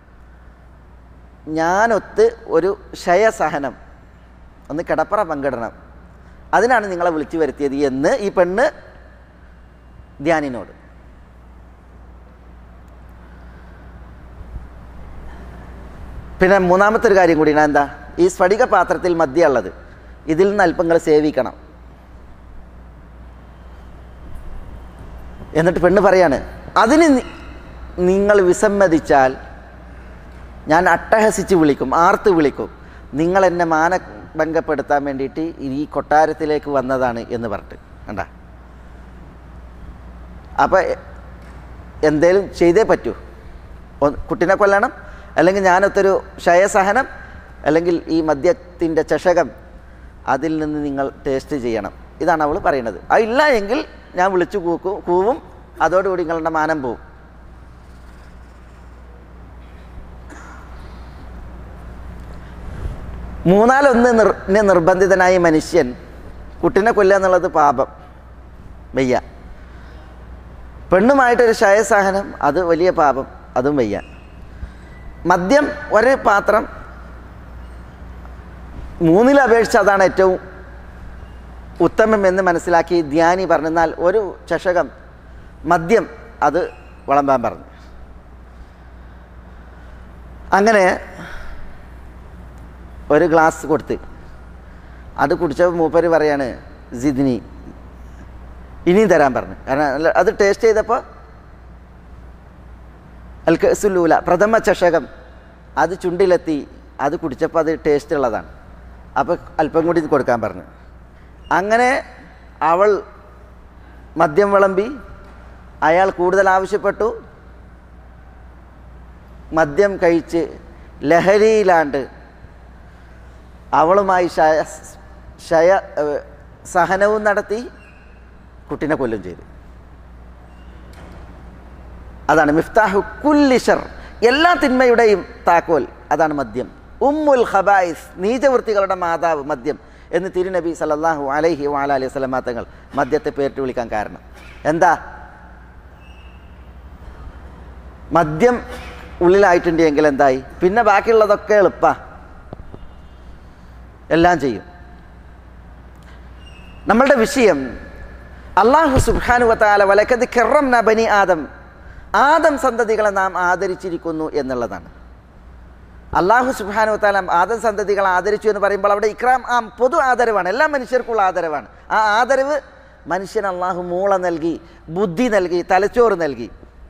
ഞാനൊത്ത് ഒരു ക്ഷയസഹനം, ഒന്ന് കിടപ്പറ പങ്കിടണം, അതിനാണ് നിങ്ങളെ വിളിച്ചു വരുത്തിയത് എന്ന് ഈ പെണ്ണ് ധ്യാനിനോട്. പിന്നെ മൂന്നാമത്തെ ഒരു കാര്യം കൂടിയാണ്, എന്താ, ഈ സ്ഫടിക പാത്രത്തിൽ മദ്യമുള്ളത്, ഇതിൽ നിന്ന് അല്പങ്ങൾ സേവിക്കണം. എന്നിട്ട് പെണ്ണ് പറയാണ്, അതിന് നിങ്ങൾ വിസമ്മതിച്ചാൽ ഞാൻ അട്ടഹസിച്ച് വിളിക്കും, ആർത്ത് വിളിക്കും, നിങ്ങൾ എന്നെ മാനഭംഗപ്പെടുത്താൻ വേണ്ടിയിട്ട് ഈ കൊട്ടാരത്തിലേക്ക് വന്നതാണ് എന്ന് പറഞ്ഞിട്ട് കണ്ടാ. അപ്പം എന്തേലും ചെയ്തേ പറ്റൂ, കുട്ടിനെ കൊല്ലണം, അല്ലെങ്കിൽ ഞാനൊത്തൊരു ക്ഷയസഹനം, അല്ലെങ്കിൽ ഈ മദ്യത്തിൻ്റെ ചഷകം അതിൽ നിന്ന് നിങ്ങൾ ടേസ്റ്റ് ചെയ്യണം, ഇതാണ് അവൾ പറയുന്നത്. അതില്ല എങ്കിൽ ഞാൻ വിളിച്ചു കൂക്കും കൂവും, അതോടുകൂടി നിങ്ങളുടെ മാനം പോവും. മൂന്നാലൊന്ന് നിർ നിർബന്ധിതനായ മനുഷ്യൻ കുട്ടിനെ കൊല്ലുക എന്നുള്ളത് പാപം, വയ്യ. പെണ്ണുമായിട്ടൊരു ക്ഷയസഹനം, അത് വലിയ പാപം, അതും വയ്യ. മദ്യം ഒരു പാത്രം, മൂന്നിലപേക്ഷിച്ച് അതാണ് ഏറ്റവും ഉത്തമം എന്ന് മനസ്സിലാക്കി ധ്യാനി പറഞ്ഞാൽ ഒരു ചഷകം മദ്യം അത് വിളമ്പാൻ പറഞ്ഞു. അങ്ങനെ ഒരു ഗ്ലാസ് കൊടുത്ത് അത് കുടിച്ചപ്പോൾ മൂപ്പര് പറയാണ് സിദ്നി ഇനിയും തരാൻ പറഞ്ഞു. കാരണം അത് ടേസ്റ്റ് ചെയ്തപ്പോൾ അൽ കസുലൂല പ്രഥമ ചഷകം അത് ചുണ്ടിലെത്തി, അത് കുടിച്ചപ്പോൾ അത് ടേസ്റ്റ് ഉള്ളതാണ്, അപ്പോൾ അല്പം കൂടി കൊടുക്കാൻ പറഞ്ഞു. അങ്ങനെ അവൾ മദ്യം വിളമ്പി, അയാൾ കൂടുതൽ ആവശ്യപ്പെട്ടു, മദ്യം കഴിച്ച് ലഹരിയിലാണ്ട് അവളുമായി ക്ഷയ ക്ഷയ സഹനവും നടത്തി, കുട്ടിനെ കൊല്ലും ചെയ്തു. അതാണ് മിഫ്താഹു കുല്ലി ശർ, എല്ലാ തിന്മയുടെയും താക്കോൽ അതാണ് മദ്യം. ഉമ്മുൽ ഖബായിസ്, നീചവൃത്തികളുടെ മാതാവ് മദ്യം എന്ന് തിരുനബി സല്ലല്ലാഹു അലൈഹി വഅലൈഹി വസല്ലം തങ്ങൾ മദ്യത്തെ പേരിട്ട് വിളിക്കാൻ കാരണം എന്താ? മദ്യം ഉള്ളിലായിട്ടുണ്ടെങ്കിൽ എന്തായി, പിന്നെ ബാക്കിയുള്ളതൊക്കെ എളുപ്പ, എല്ലാം ചെയ്യും. നമ്മളുടെ വിഷയം അല്ലാഹു സുബ്ഹാനഹു വ തആല വലഖദ് കറംനാ ബനി ആദം, ആദം സന്തതികളെ നാം ആദരിച്ചിരിക്കുന്നു എന്നുള്ളതാണ്. അല്ലാഹു സുബ്ഹാനഹു വ തആല ആദം സന്തതികളെ ആദരിച്ചു എന്ന് പറയുമ്പോൾ അവിടെ ഇക്രാം ആ പൊതു ആദരവാണ്, എല്ലാ മനുഷ്യർക്കുള്ള ആദരവാണ്. ആ ആദരവ് മനുഷ്യന് അല്ലാഹു മൂള നൽകി, ബുദ്ധി നൽകി, തലച്ചോറ് നൽകി,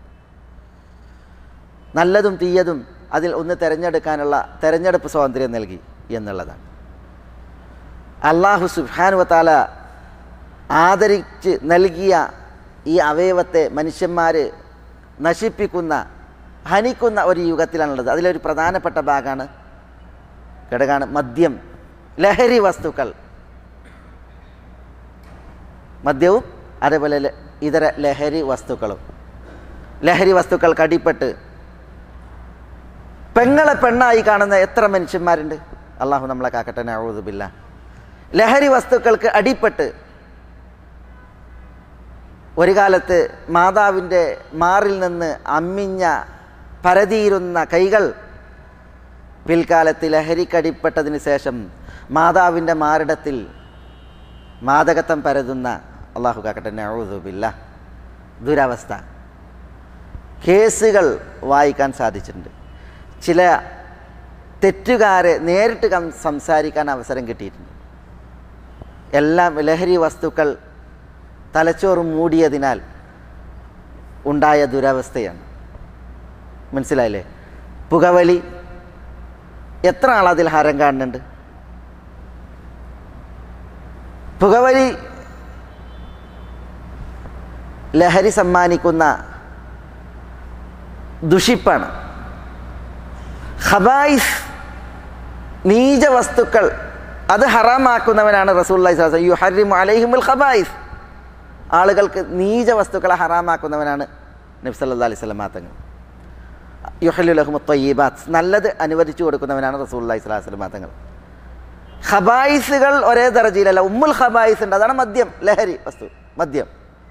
നല്ലതും തീയതും അതിൽ ഒന്ന് തിരഞ്ഞെടുക്കാനുള്ള തിരഞ്ഞെടുപ്പ് സ്വാതന്ത്ര്യം നൽകി എന്നുള്ളതാണ്. അല്ലാഹു സുബ്ഹാനഹു വ തആല ആദരിച്ച് നൽകിയ ഈ അവയവത്തെ മനുഷ്യന്മാർ നശിപ്പിക്കുന്ന, ഹനിക്കുന്ന ഒരു യുഗത്തിലാണുള്ളത്. അതിലൊരു പ്രധാനപ്പെട്ട ഭാഗമാണ് ഘടകമാണ് മദ്യം, ലഹരി വസ്തുക്കൾ. മദ്യവും അതേപോലെ ഇതര ലഹരി വസ്തുക്കളും. ലഹരി വസ്തുക്കൾക്ക് അടിപ്പെട്ട് പെങ്ങളെ പെണ്ണായി കാണുന്ന എത്ര മനുഷ്യന്മാരുണ്ട്. അള്ളാഹു നമ്മളെ കാക്കട്ടെ, നഊദു ബില്ലാഹ്. ലഹരി വസ്തുക്കൾക്ക് അടിപ്പെട്ട് ഒരു കാലത്ത് മാതാവിൻ്റെ മാറിൽ നിന്ന് അമ്മിഞ്ഞ പരതിയിരുന്ന കൈകൾ പിൽക്കാലത്ത് ലഹരിക്കടിപ്പെട്ടതിന് ശേഷം മാതാവിൻ്റെ മാറിടത്തിൽ മാദകത്വം പരതുന്ന, അള്ളാഹു കാക്കട്ടെ, നഊദു ബില്ലാഹ്, ദുരവസ്ഥ. കേസുകൾ വായിക്കാൻ സാധിച്ചിട്ടുണ്ട്. ചില തെറ്റുകാരെ നേരിട്ട് സംസാരിക്കാൻ അവസരം കിട്ടിയിട്ടുണ്ട്. എല്ലാം ലഹരി വസ്തുക്കൾ തലച്ചോറ് മൂടിയതിനാൽ ഉണ്ടായ ദുരവസ്ഥയാണ്. മനസ്സിലായില്ലേ? പുകവലി, എത്ര ആളതിൽ ഹരം കാണുന്നുണ്ട്? പുകവലി ലഹരി സമ്മാനിക്കുന്ന ദുഷിപ്പാണ്. ഖബായിസ് നീച വസ്തുക്കൾ അത് ഹറാമാക്കുന്നവനാണ് റസൂലുള്ളാഹി സ്വല്ലല്ലാഹു അലൈഹി വസല്ലം. യുഹർരിമു അലൈഹിമുൽ ഖബായിസ്, ആളുകൾക്ക് നീച വസ്തുക്കളെ ഹറാമാക്കുന്നവനാണ് നബി സല്ലല്ലാഹു അലൈഹി വസല്ലം തങ്ങൾ. യുഹല്ലു ലഹുമുത് ത്വയ്യിബാത്ത്, നല്ലത് അനുവദിച്ചു കൊടുക്കുന്നവനാണ് റസൂലുള്ളാഹി സ്വല്ലല്ലാഹു അലൈഹി വസല്ലം തങ്ങൾ. ഖബായിസുകൾ ഒരേ ദർജയിലല്ല. ഉമ്മുൽ ഖബായിസ് ഉണ്ട്, അതാണ് മദ്യം, ലഹരി വസ്തു മദ്യം.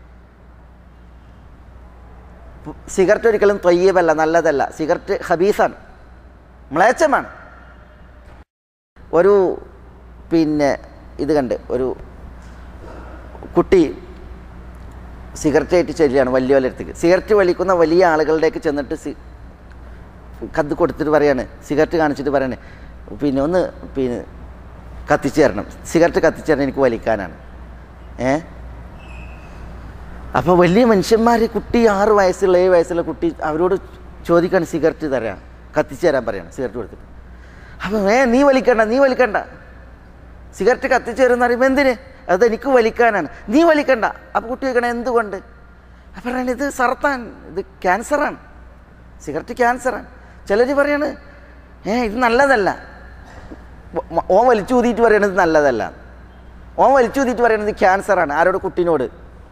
സിഗരറ്റ് ഒരിക്കലും ത്വയ്യിബല്ല, നല്ലതല്ല. സിഗരറ്റ് ഖബീസാണ്, മ്ലേച്ഛമാണ്. ഒരു പിന്നെ ഇത് കണ്ട് ഒരു കുട്ടി സിഗരറ്റ് ആയിട്ട് ചെല്ലുകയാണ് വലിയ വലിയ അടുത്തേക്ക്. സിഗരറ്റ് വലിക്കുന്ന വലിയ ആളുകളുടേക്ക് ചെന്നിട്ട് സി കത്ത് കൊടുത്തിട്ട് പറയാണ്, സിഗരറ്റ് കാണിച്ചിട്ട് പറയണേ, പിന്നെ ഒന്ന് പിന്നെ കത്തിച്ച് തരണം, സിഗരറ്റ് കത്തിച്ച് തരണം, എനിക്ക് വലിക്കാനാണ്. ഏ അപ്പോൾ വലിയ മനുഷ്യന്മാർ, കുട്ടി ആറ് വയസ്സുള്ള ഏഴ് വയസ്സുള്ള കുട്ടി അവരോട് ചോദിക്കാണ് സിഗരറ്റ് തരാൻ, കത്തിച്ച് തരാൻ പറയാണ് സിഗരറ്റ് കൊടുത്തിട്ട്. അപ്പം ഏ നീ വലിക്കണ്ട, നീ വലിക്കണ്ട, സിഗരറ്റ് കത്തിച്ച് തരുമെന്ന് പറയുമ്പോൾ എന്തിന്, അത് എനിക്ക് വലിക്കാനാണ്, നീ വലിക്കണ്ട. അപ്പോൾ കുട്ടി ചോദിക്കണം എന്തുകൊണ്ട്? അപ്പം പറയണ ഇത് സർത്താൻ, ഇത് ക്യാൻസറാണ്, സിഗരറ്റ് ക്യാൻസറാണ്. ചിലർ പറയാണ് ഏ ഇത് നല്ലതല്ല, ഓൻ വലിച്ചു ഊതിയിട്ട് പറയണത് നല്ലതല്ല, ഓൻ വലിച്ചു ഊതിയിട്ട് പറയണത് ക്യാൻസറാണ്. ആരോട്? കുട്ടീനോട്.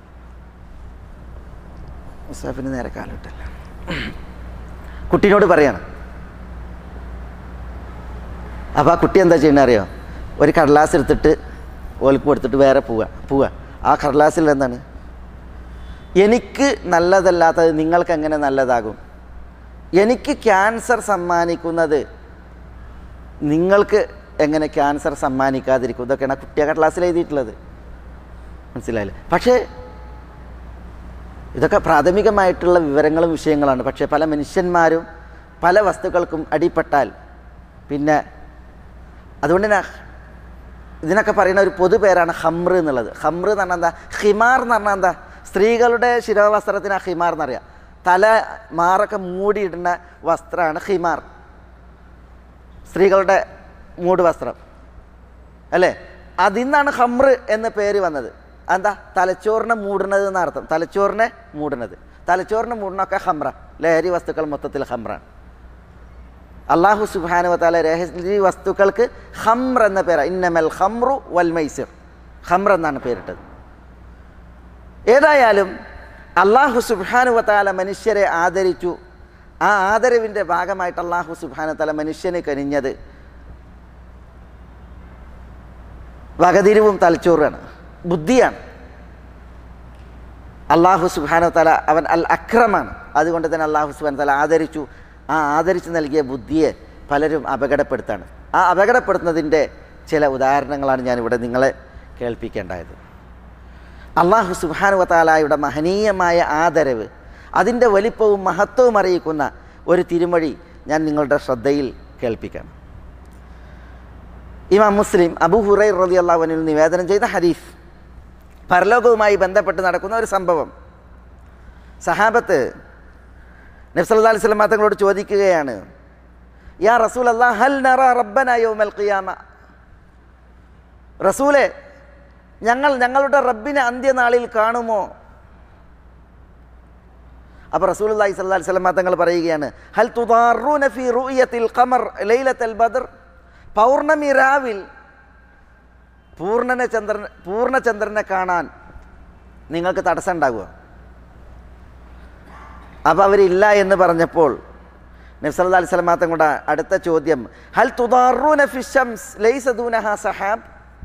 മുസാഫിന് നേരെ കാലിട്ടല്ല, കുട്ടീനോട് പറയാണ്. അപ്പോൾ ആ കുട്ടി എന്താ ചെയ്യണ അറിയോ? ഒരു കടലാസ് എടുത്തിട്ട് ഓൽക്ക് കൊടുത്തിട്ട് വേറെ പോവുക പോവുക ആ കടലാസിൽ എന്താണ്, എനിക്ക് നല്ലതല്ലാത്തത് നിങ്ങൾക്ക് എങ്ങനെ നല്ലതാകും, എനിക്ക് ക്യാൻസർ സമ്മാനിക്കുന്നത് നിങ്ങൾക്ക് എങ്ങനെ ക്യാൻസർ സമ്മാനിക്കാതിരിക്കും. ഇതൊക്കെയാണ് ആ കുട്ടി ആ കടലാസിൽ എഴുതിയിട്ടുള്ളത്, മനസ്സിലായില്ലേ? പക്ഷേ ഇതൊക്കെ പ്രാഥമികമായിട്ടുള്ള വിവരങ്ങളും വിഷയങ്ങളാണ്. പക്ഷേ പല മനുഷ്യന്മാരും പല വസ്തുക്കൾക്കും അടിപ്പെട്ടാൽ പിന്നെ അതുകൊണ്ട് തന്നെ ഇതിനൊക്കെ പറയുന്ന ഒരു പൊതുപേരാണ് ഹംറ് എന്നുള്ളത്. ഹംറ് എന്ന് പറഞ്ഞാൽ എന്താ? ഹിമാർ എന്ന് പറഞ്ഞാൽ എന്താ? സ്ത്രീകളുടെ ശിരോവസ്ത്രത്തിന് ആ ഹിമാർ എന്നറിയാം. തല മാറൊക്കെ മൂടിയിടുന്ന വസ്ത്രമാണ് ഹിമാർ, സ്ത്രീകളുടെ മൂട് വസ്ത്രം അല്ലേ? അതിൽ നിന്നാണ് ഹംറ് എന്ന പേര് വന്നത്. എന്താ? തലച്ചോറിനെ മൂടുന്നത് എന്നർത്ഥം. തലച്ചോറിനെ മൂടുന്നത്, തലച്ചോറിനെ മൂടുന്നൊക്കെ ഹംറ, ലഹരി വസ്തുക്കൾ മൊത്തത്തിൽ ഹംറാണ്. അള്ളാഹു സുബ്ഹാനഹു വ തആല ലഹരി വസ്തുക്കൾക്ക് ഹംർ എന്ന പേരാണ്. ഇന്നമൽ ഹംറു വൽ മൈസിർ, ഹംർ എന്നാണ് പേരിട്ടത്. ഏതായാലും അള്ളാഹു സുബ്ഹാനഹു വ തആല മനുഷ്യരെ ആദരിച്ചു. ആ ആദരവിൻ്റെ ഭാഗമായിട്ട് അള്ളാഹു സുബ്ഹാനഹു വ തആല മനുഷ്യന് കനിഞ്ഞത് വകതിരിവും തലച്ചോറാണ്, ബുദ്ധിയാണ്. അള്ളാഹു സുബ്ഹാനഹു വ തആല അവൻ അൽ അക്രമാണ്. അതുകൊണ്ട് തന്നെ അള്ളാഹു സുബ്ഹാനഹു വ തആല ആദരിച്ചു. ആ ആദരിച്ച് നൽകിയ ബുദ്ധിയെ പലരും അപകടപ്പെടുത്താണ്. ആ അപകടപ്പെടുത്തുന്നതിൻ്റെ ചില ഉദാഹരണങ്ങളാണ് ഞാനിവിടെ നിങ്ങളെ കേൾപ്പിക്കേണ്ടത്. അള്ളാഹു സുബ്ഹാനഹു വ തആലയുടെ മഹനീയമായ ആദരവ്, അതിൻ്റെ വലിപ്പവും മഹത്വവും അറിയിക്കുന്ന ഒരു തിരുമൊഴി ഞാൻ നിങ്ങളുടെ ശ്രദ്ധയിൽ കേൾപ്പിക്കാം. ഇമാം മുസ്ലിം അബൂ ഹുറൈറ റളിയല്ലാഹു അൻഹു നിവേദനം ചെയ്ത ഹദീസ്, പരലോകവുമായി ബന്ധപ്പെട്ട് നടക്കുന്ന ഒരു സംഭവം. സഹാബത്ത് നബി സല്ലല്ലാഹു അലൈഹി വസല്ലം തങ്ങളോട് ചോദിക്കുകയാണ്, യാ റസൂലല്ലാഹ് ഹൽ നറാ റബ്ബനാ യൗമൽ ഖിയാമ, റസൂലേ ഞങ്ങൾ ഞങ്ങളുടെ റബ്ബിനെ അന്ത്യനാളിൽ കാണുമോ? അപ്പോൾ റസൂലുള്ളാഹി സ്വല്ലല്ലാഹു അലൈഹി വസല്ലം തങ്ങൾ പറയുകയാണ്, ഹൽ തുദാറൂന ഫീ റുഅയത്തിൽ ഖമർ ലൈലത്തുൽ ബദർ, പൗർണമി രാവിൽ പൂർണ്ണനെ ചന്ദ്രൻ പൂർണ്ണചന്ദ്രനെ കാണാൻ നിങ്ങൾക്ക് തടസ്സം ഉണ്ടാകുമോ? അപ്പോൾ അവരില്ല എന്ന് പറഞ്ഞപ്പോൾ നബി സല്ലല്ലാഹു അലൈഹി വസല്ലം തങ്ങളുടെ അടുത്ത ചോദ്യം, ഹൽ തുദാറൂന ഫി ശംസ് ലൈസ ദൂനഹാ സഹാബ്,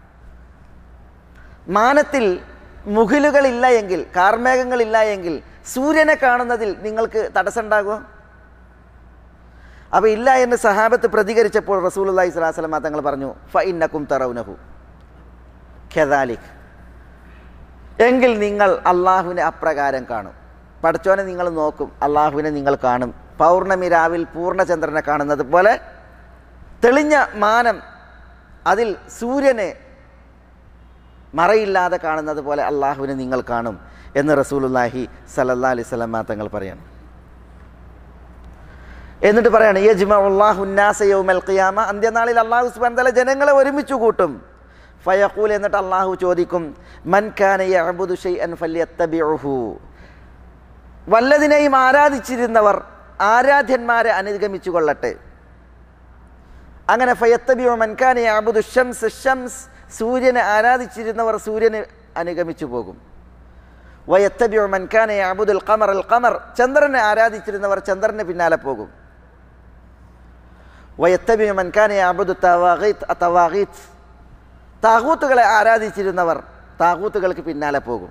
മാനത്തിൽ മുകിലുകളില്ല എങ്കിൽ, കാർമേഘങ്ങളില്ല എങ്കിൽ സൂര്യനെ കാണുന്നതിൽ നിങ്ങൾക്ക് തടസ്സം ഉണ്ടാകുമോ? അപ്പോൾ ഇല്ല എന്ന് സഹാബത്ത് പ്രതികരിച്ചപ്പോൾ റസൂലുള്ളാഹി സ്വല്ലല്ലാഹു അലൈഹി വസല്ലം തങ്ങൾ പറഞ്ഞു, ഫഇന്നകും തറൗനഹു കദാലിക്, എങ്കിൽ നിങ്ങൾ അള്ളാഹുവിനെ അപ്രകാരം കാണും. പടച്ചോനെ നിങ്ങൾ നോക്കും, അള്ളാഹുവിനെ നിങ്ങൾ കാണും. പൗർണമി രാവിൽ പൂർണ്ണചന്ദ്രനെ കാണുന്നത് പോലെ തെളിഞ്ഞ മാനം, അതിൽ സൂര്യനെ മറയില്ലാതെ കാണുന്നത് പോലെ അള്ളാഹുവിനെ നിങ്ങൾ കാണും എന്ന് റസൂലുള്ളാഹി സ്വല്ലല്ലാഹു അലൈഹി വസല്ലം തങ്ങൾ പറയാണ്. എന്നിട്ട് പറയാണ്, യജ്മഉല്ലാഹു അന്നാസ യൗമൽ ഖിയാമ, അന്ത്യനാളിൽ അള്ളാഹു സുബ്ഹാനഹു വ തആല ജനങ്ങളെ ഒരുമിച്ച് കൂട്ടും. ഫയഖൂൽ, എന്നിട്ട് അള്ളാഹു ചോദിക്കും, മൻ കാന യഅബുദു ഷൈഅൻ ഫല്യത്തബിഉഹു, വല്ലതിനെയും ആരാധിച്ചിരുന്നവർ ആരാധ്യന്മാരെ അനുഗമിച്ചു കൊള്ളട്ടെ. അങ്ങനെ ഫയത്തബിഉ മൻ കാന യഅബുദു ശംസ് ശംസ് സൂര്യനെ ആരാധിച്ചിരുന്നവർ സൂര്യനെ അനുഗമിച്ചു പോകും. വയത്തബിഉ മൻ കാന യഅബുദുൽ ഖമർ അൽ ഖമർ ചന്ദ്രനെ ആരാധിച്ചിരുന്നവർ ചന്ദ്രന് പിന്നാലെ പോകും. വയത്തബിഉ മൻ കാന യഅബുദു തവാഗീത്ത് തവാഗീത്ത് താഗൂത്തുകളെ ആരാധിച്ചിരുന്നവർ താഗൂത്തുകൾക്ക് പിന്നാലെ പോകും.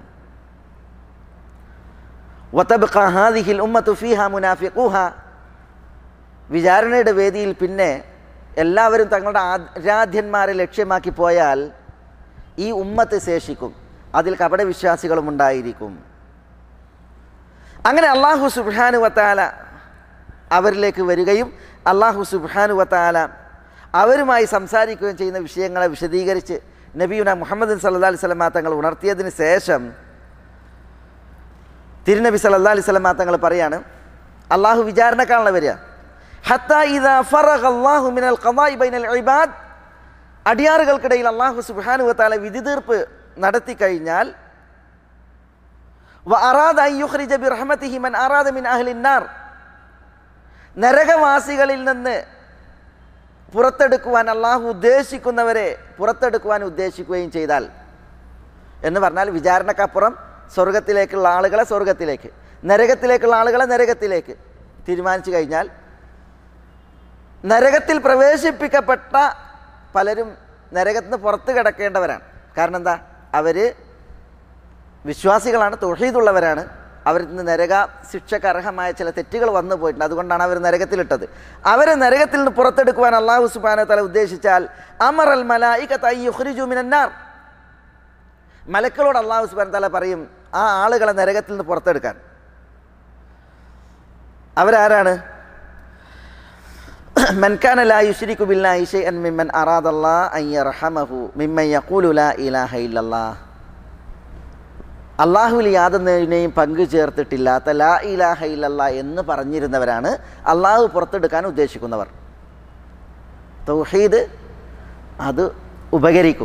വതബ്ഖാ ഹാദിഹിൽ ഉമ്മത്തു ഫീഹാ മുനാഫിഖൂഹാ വിചാരണയുടെ വേദിയിൽ പിന്നെ എല്ലാവരും തങ്ങളുടെ ആരാധ്യന്മാരെ ലക്ഷ്യമാക്കി പോയാൽ ഈ ഉമ്മത്ത് ശേഷിക്കും, അതിൽ കപടവിശ്വാസികളും ഉണ്ടായിരിക്കും. അങ്ങനെ അല്ലാഹു സുബ്ഹാനഹു വ തആല അവരിലേക്ക് വരികയും അല്ലാഹു സുബ്ഹാനഹു വ തആല അവരുമായി സംസാരിക്കുകയും ചെയ്യുന്ന വിഷയങ്ങളെ വിശദീകരിച്ച് നബിയുന മുഹമ്മദ് സല്ലല്ലാഹു അലൈഹി വസല്ലം തങ്ങൾ ഉണർത്തിയതിന് ശേഷം തിരുനബി സല്ലല്ലാഹു അലൈഹി വസല്ലം തങ്ങൾ പറയാണ്, അള്ളാഹു വിചാരണക്കാണല്ലോ വരിക. ഹത്താ ഇദാ ഫറഗ അല്ലാഹു മിനൽ ഖദാഇ ബൈനൽ ഇബാദ് അടിയാറുകൾക്കിടയിൽ അല്ലാഹു സുബ്ഹാനഹു വ തആല വിധി തീർപ്പ് നടത്തി കഴിഞ്ഞാൽ വ അറാദ അൻ യുഖ്രിജ ബിറഹ്മതിഹി മൻ അറാദ മിൻ അഹ്ലിൻ നാർ നരകവാസികളിൽ നിന്ന് പുറത്തെടുക്കുവാൻ അള്ളാഹു ഉദ്ദേശിക്കുന്നവരെ പുറത്തെടുക്കുവാൻ ഉദ്ദേശിക്കുകയും ചെയ്താൽ എന്ന് പറഞ്ഞാൽ വിചാരണക്കപ്പുറം സ്വർഗത്തിലേക്കുള്ള ആളുകളെ സ്വർഗത്തിലേക്ക്, നരകത്തിലേക്കുള്ള ആളുകളെ നരകത്തിലേക്ക് തീരുമാനിച്ചു കഴിഞ്ഞാൽ നരകത്തിൽ പ്രവേശിപ്പിക്കപ്പെട്ട പലരും നരകത്തിൽ നിന്ന് പുറത്ത് കിടക്കേണ്ടവരാണ്. കാരണം എന്താ? അവർ വിശ്വാസികളാണ്, തൗഹീദുള്ളവരാണ്. അവരിൽ നിന്ന് നരക ശിക്ഷക്ക് അർഹമായ ചില തെറ്റുകൾ വന്നു പോയിട്ടുണ്ട്. അതുകൊണ്ടാണ് അവർ നരകത്തിലിട്ടത്. അവരെ നരകത്തിൽ നിന്ന് പുറത്തെടുക്കുവാൻ അല്ലാഹു സുബ്ഹാനഹു വ തആല ഉദ്ദേശിച്ചാൽ അമറൽ മലായികത അൻ യുഖ്രിജു മിനൻ നാർ മലക്കുകളോട് അല്ലാഹു സുബ്ഹാനഹു വ തആല പറയും ആ ആളുകളെ നരകത്തിൽ നിന്ന് പുറത്തെടുക്കാൻ. അവരാരാണ്? മൻ കാന ലാ യുശ്രികു ബില്ലാഹി ശൈഅൻ മിമ്മൻ അറാദല്ലാഹു അൻ യർഹമഹു മിമ്മൻ യഖൂലു ലാ ഇലാഹ ഇല്ലല്ലാഹ് അള്ളാഹുവിൽ യാതൊന്നിനെയും പങ്കു ചേർത്തിട്ടില്ലാത്ത ലാ ഇലാഹ ഇല്ലല്ലാഹ് എന്ന് പറഞ്ഞിരുന്നവരാണ് അള്ളാഹു പുറത്തെടുക്കാൻ ഉദ്ദേശിക്കുന്നവർ. തൗഹീദ് അത് ഉപകരിക്കും.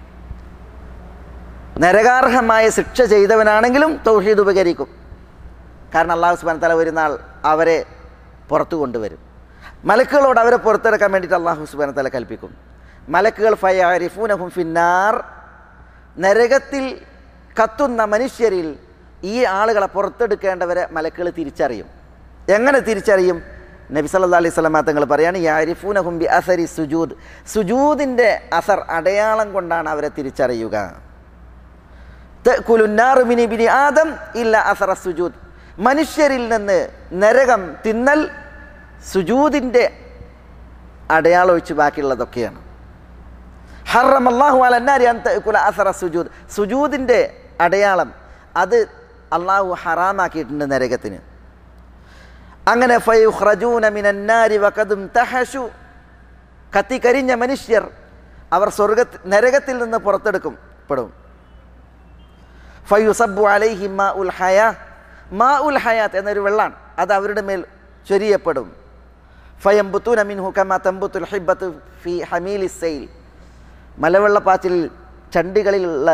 നരകാർഹമായ ശിക്ഷ ചെയ്തവനാണെങ്കിലും തൗഹീദ് ഉപകരിക്കും. കാരണം അല്ലാഹു സുബ്ഹാനഹു വ തആല ഒരു നാൾ അവരെ പുറത്തു കൊണ്ടുവരും. മലക്കുകളോട് അവരെ പുറത്തെടുക്കാൻ വേണ്ടിയിട്ട് അല്ലാഹു സുബ്ഹാനഹു വ തആല കൽപ്പിക്കും. മലക്കുകൾ ഫയഅരിഫൂനഹും ഫിന്നാർ നരകത്തിൽ കത്തുന്ന മനുഷ്യരിൽ ഈ ആളുകളെ പുറത്തെടുക്കേണ്ടവരെ മലക്കുകൾ തിരിച്ചറിയും. എങ്ങനെ തിരിച്ചറിയും? നബി സല്ലല്ലാഹു അലൈഹി വസല്ലം തങ്ങൾ പറയാണ് യഅരിഫൂനഹും ബി അസരി സുജൂദ് സുജൂദിൻ്റെ അസർ അടയാളം കൊണ്ടാണ് അവരെ തിരിച്ചറിയുക. തഅകുലു നാറു മിൻ ഇബ്നി ആദം ഇല്ല അസറ സുജൂദ് മനുഷ്യരിൽ നിന്ന് നരകം തിന്നൽ സുജൂദിൻ്റെ അടയാളം ഒഴിച്ച് ബാക്കിയുള്ളതൊക്കെയാണ്. ഹറമല്ലാഹു അലന്നാരി അൻ തഅകുല അസറ സുജൂദ് സുജൂദിൻ്റെ അടയാളം അത് അള്ളാഹു ഹറാമാക്കിയിട്ടുണ്ട് നരകത്തിന്. അങ്ങനെ ഫയുഖ്റജൂന മിനന്നാരി വഖദും തഹശു കത്തിക്കരിഞ്ഞ മനുഷ്യർ അവർ സ്വർഗ നരകത്തിൽ നിന്ന് പുറത്തെടുക്കും പെടും. ഫയുസബ്ബു അലൈഹിം മാഉൽ ഹയാ മാഉൽ ഹയാത്ത് എന്നൊരു വെള്ളാണ്, അത് അവരുടെ മേൽ ചൊരിയപ്പെടും. ഫയംബുതൂന മിൻഹു കമാ തംബുതുൽ ഹിബ്ബത്തു ഫീ ഹമീലിസ് സൈൽ മലവെള്ളപ്പാച്ചിലിൽ ചണ്ടികളിലുള്ള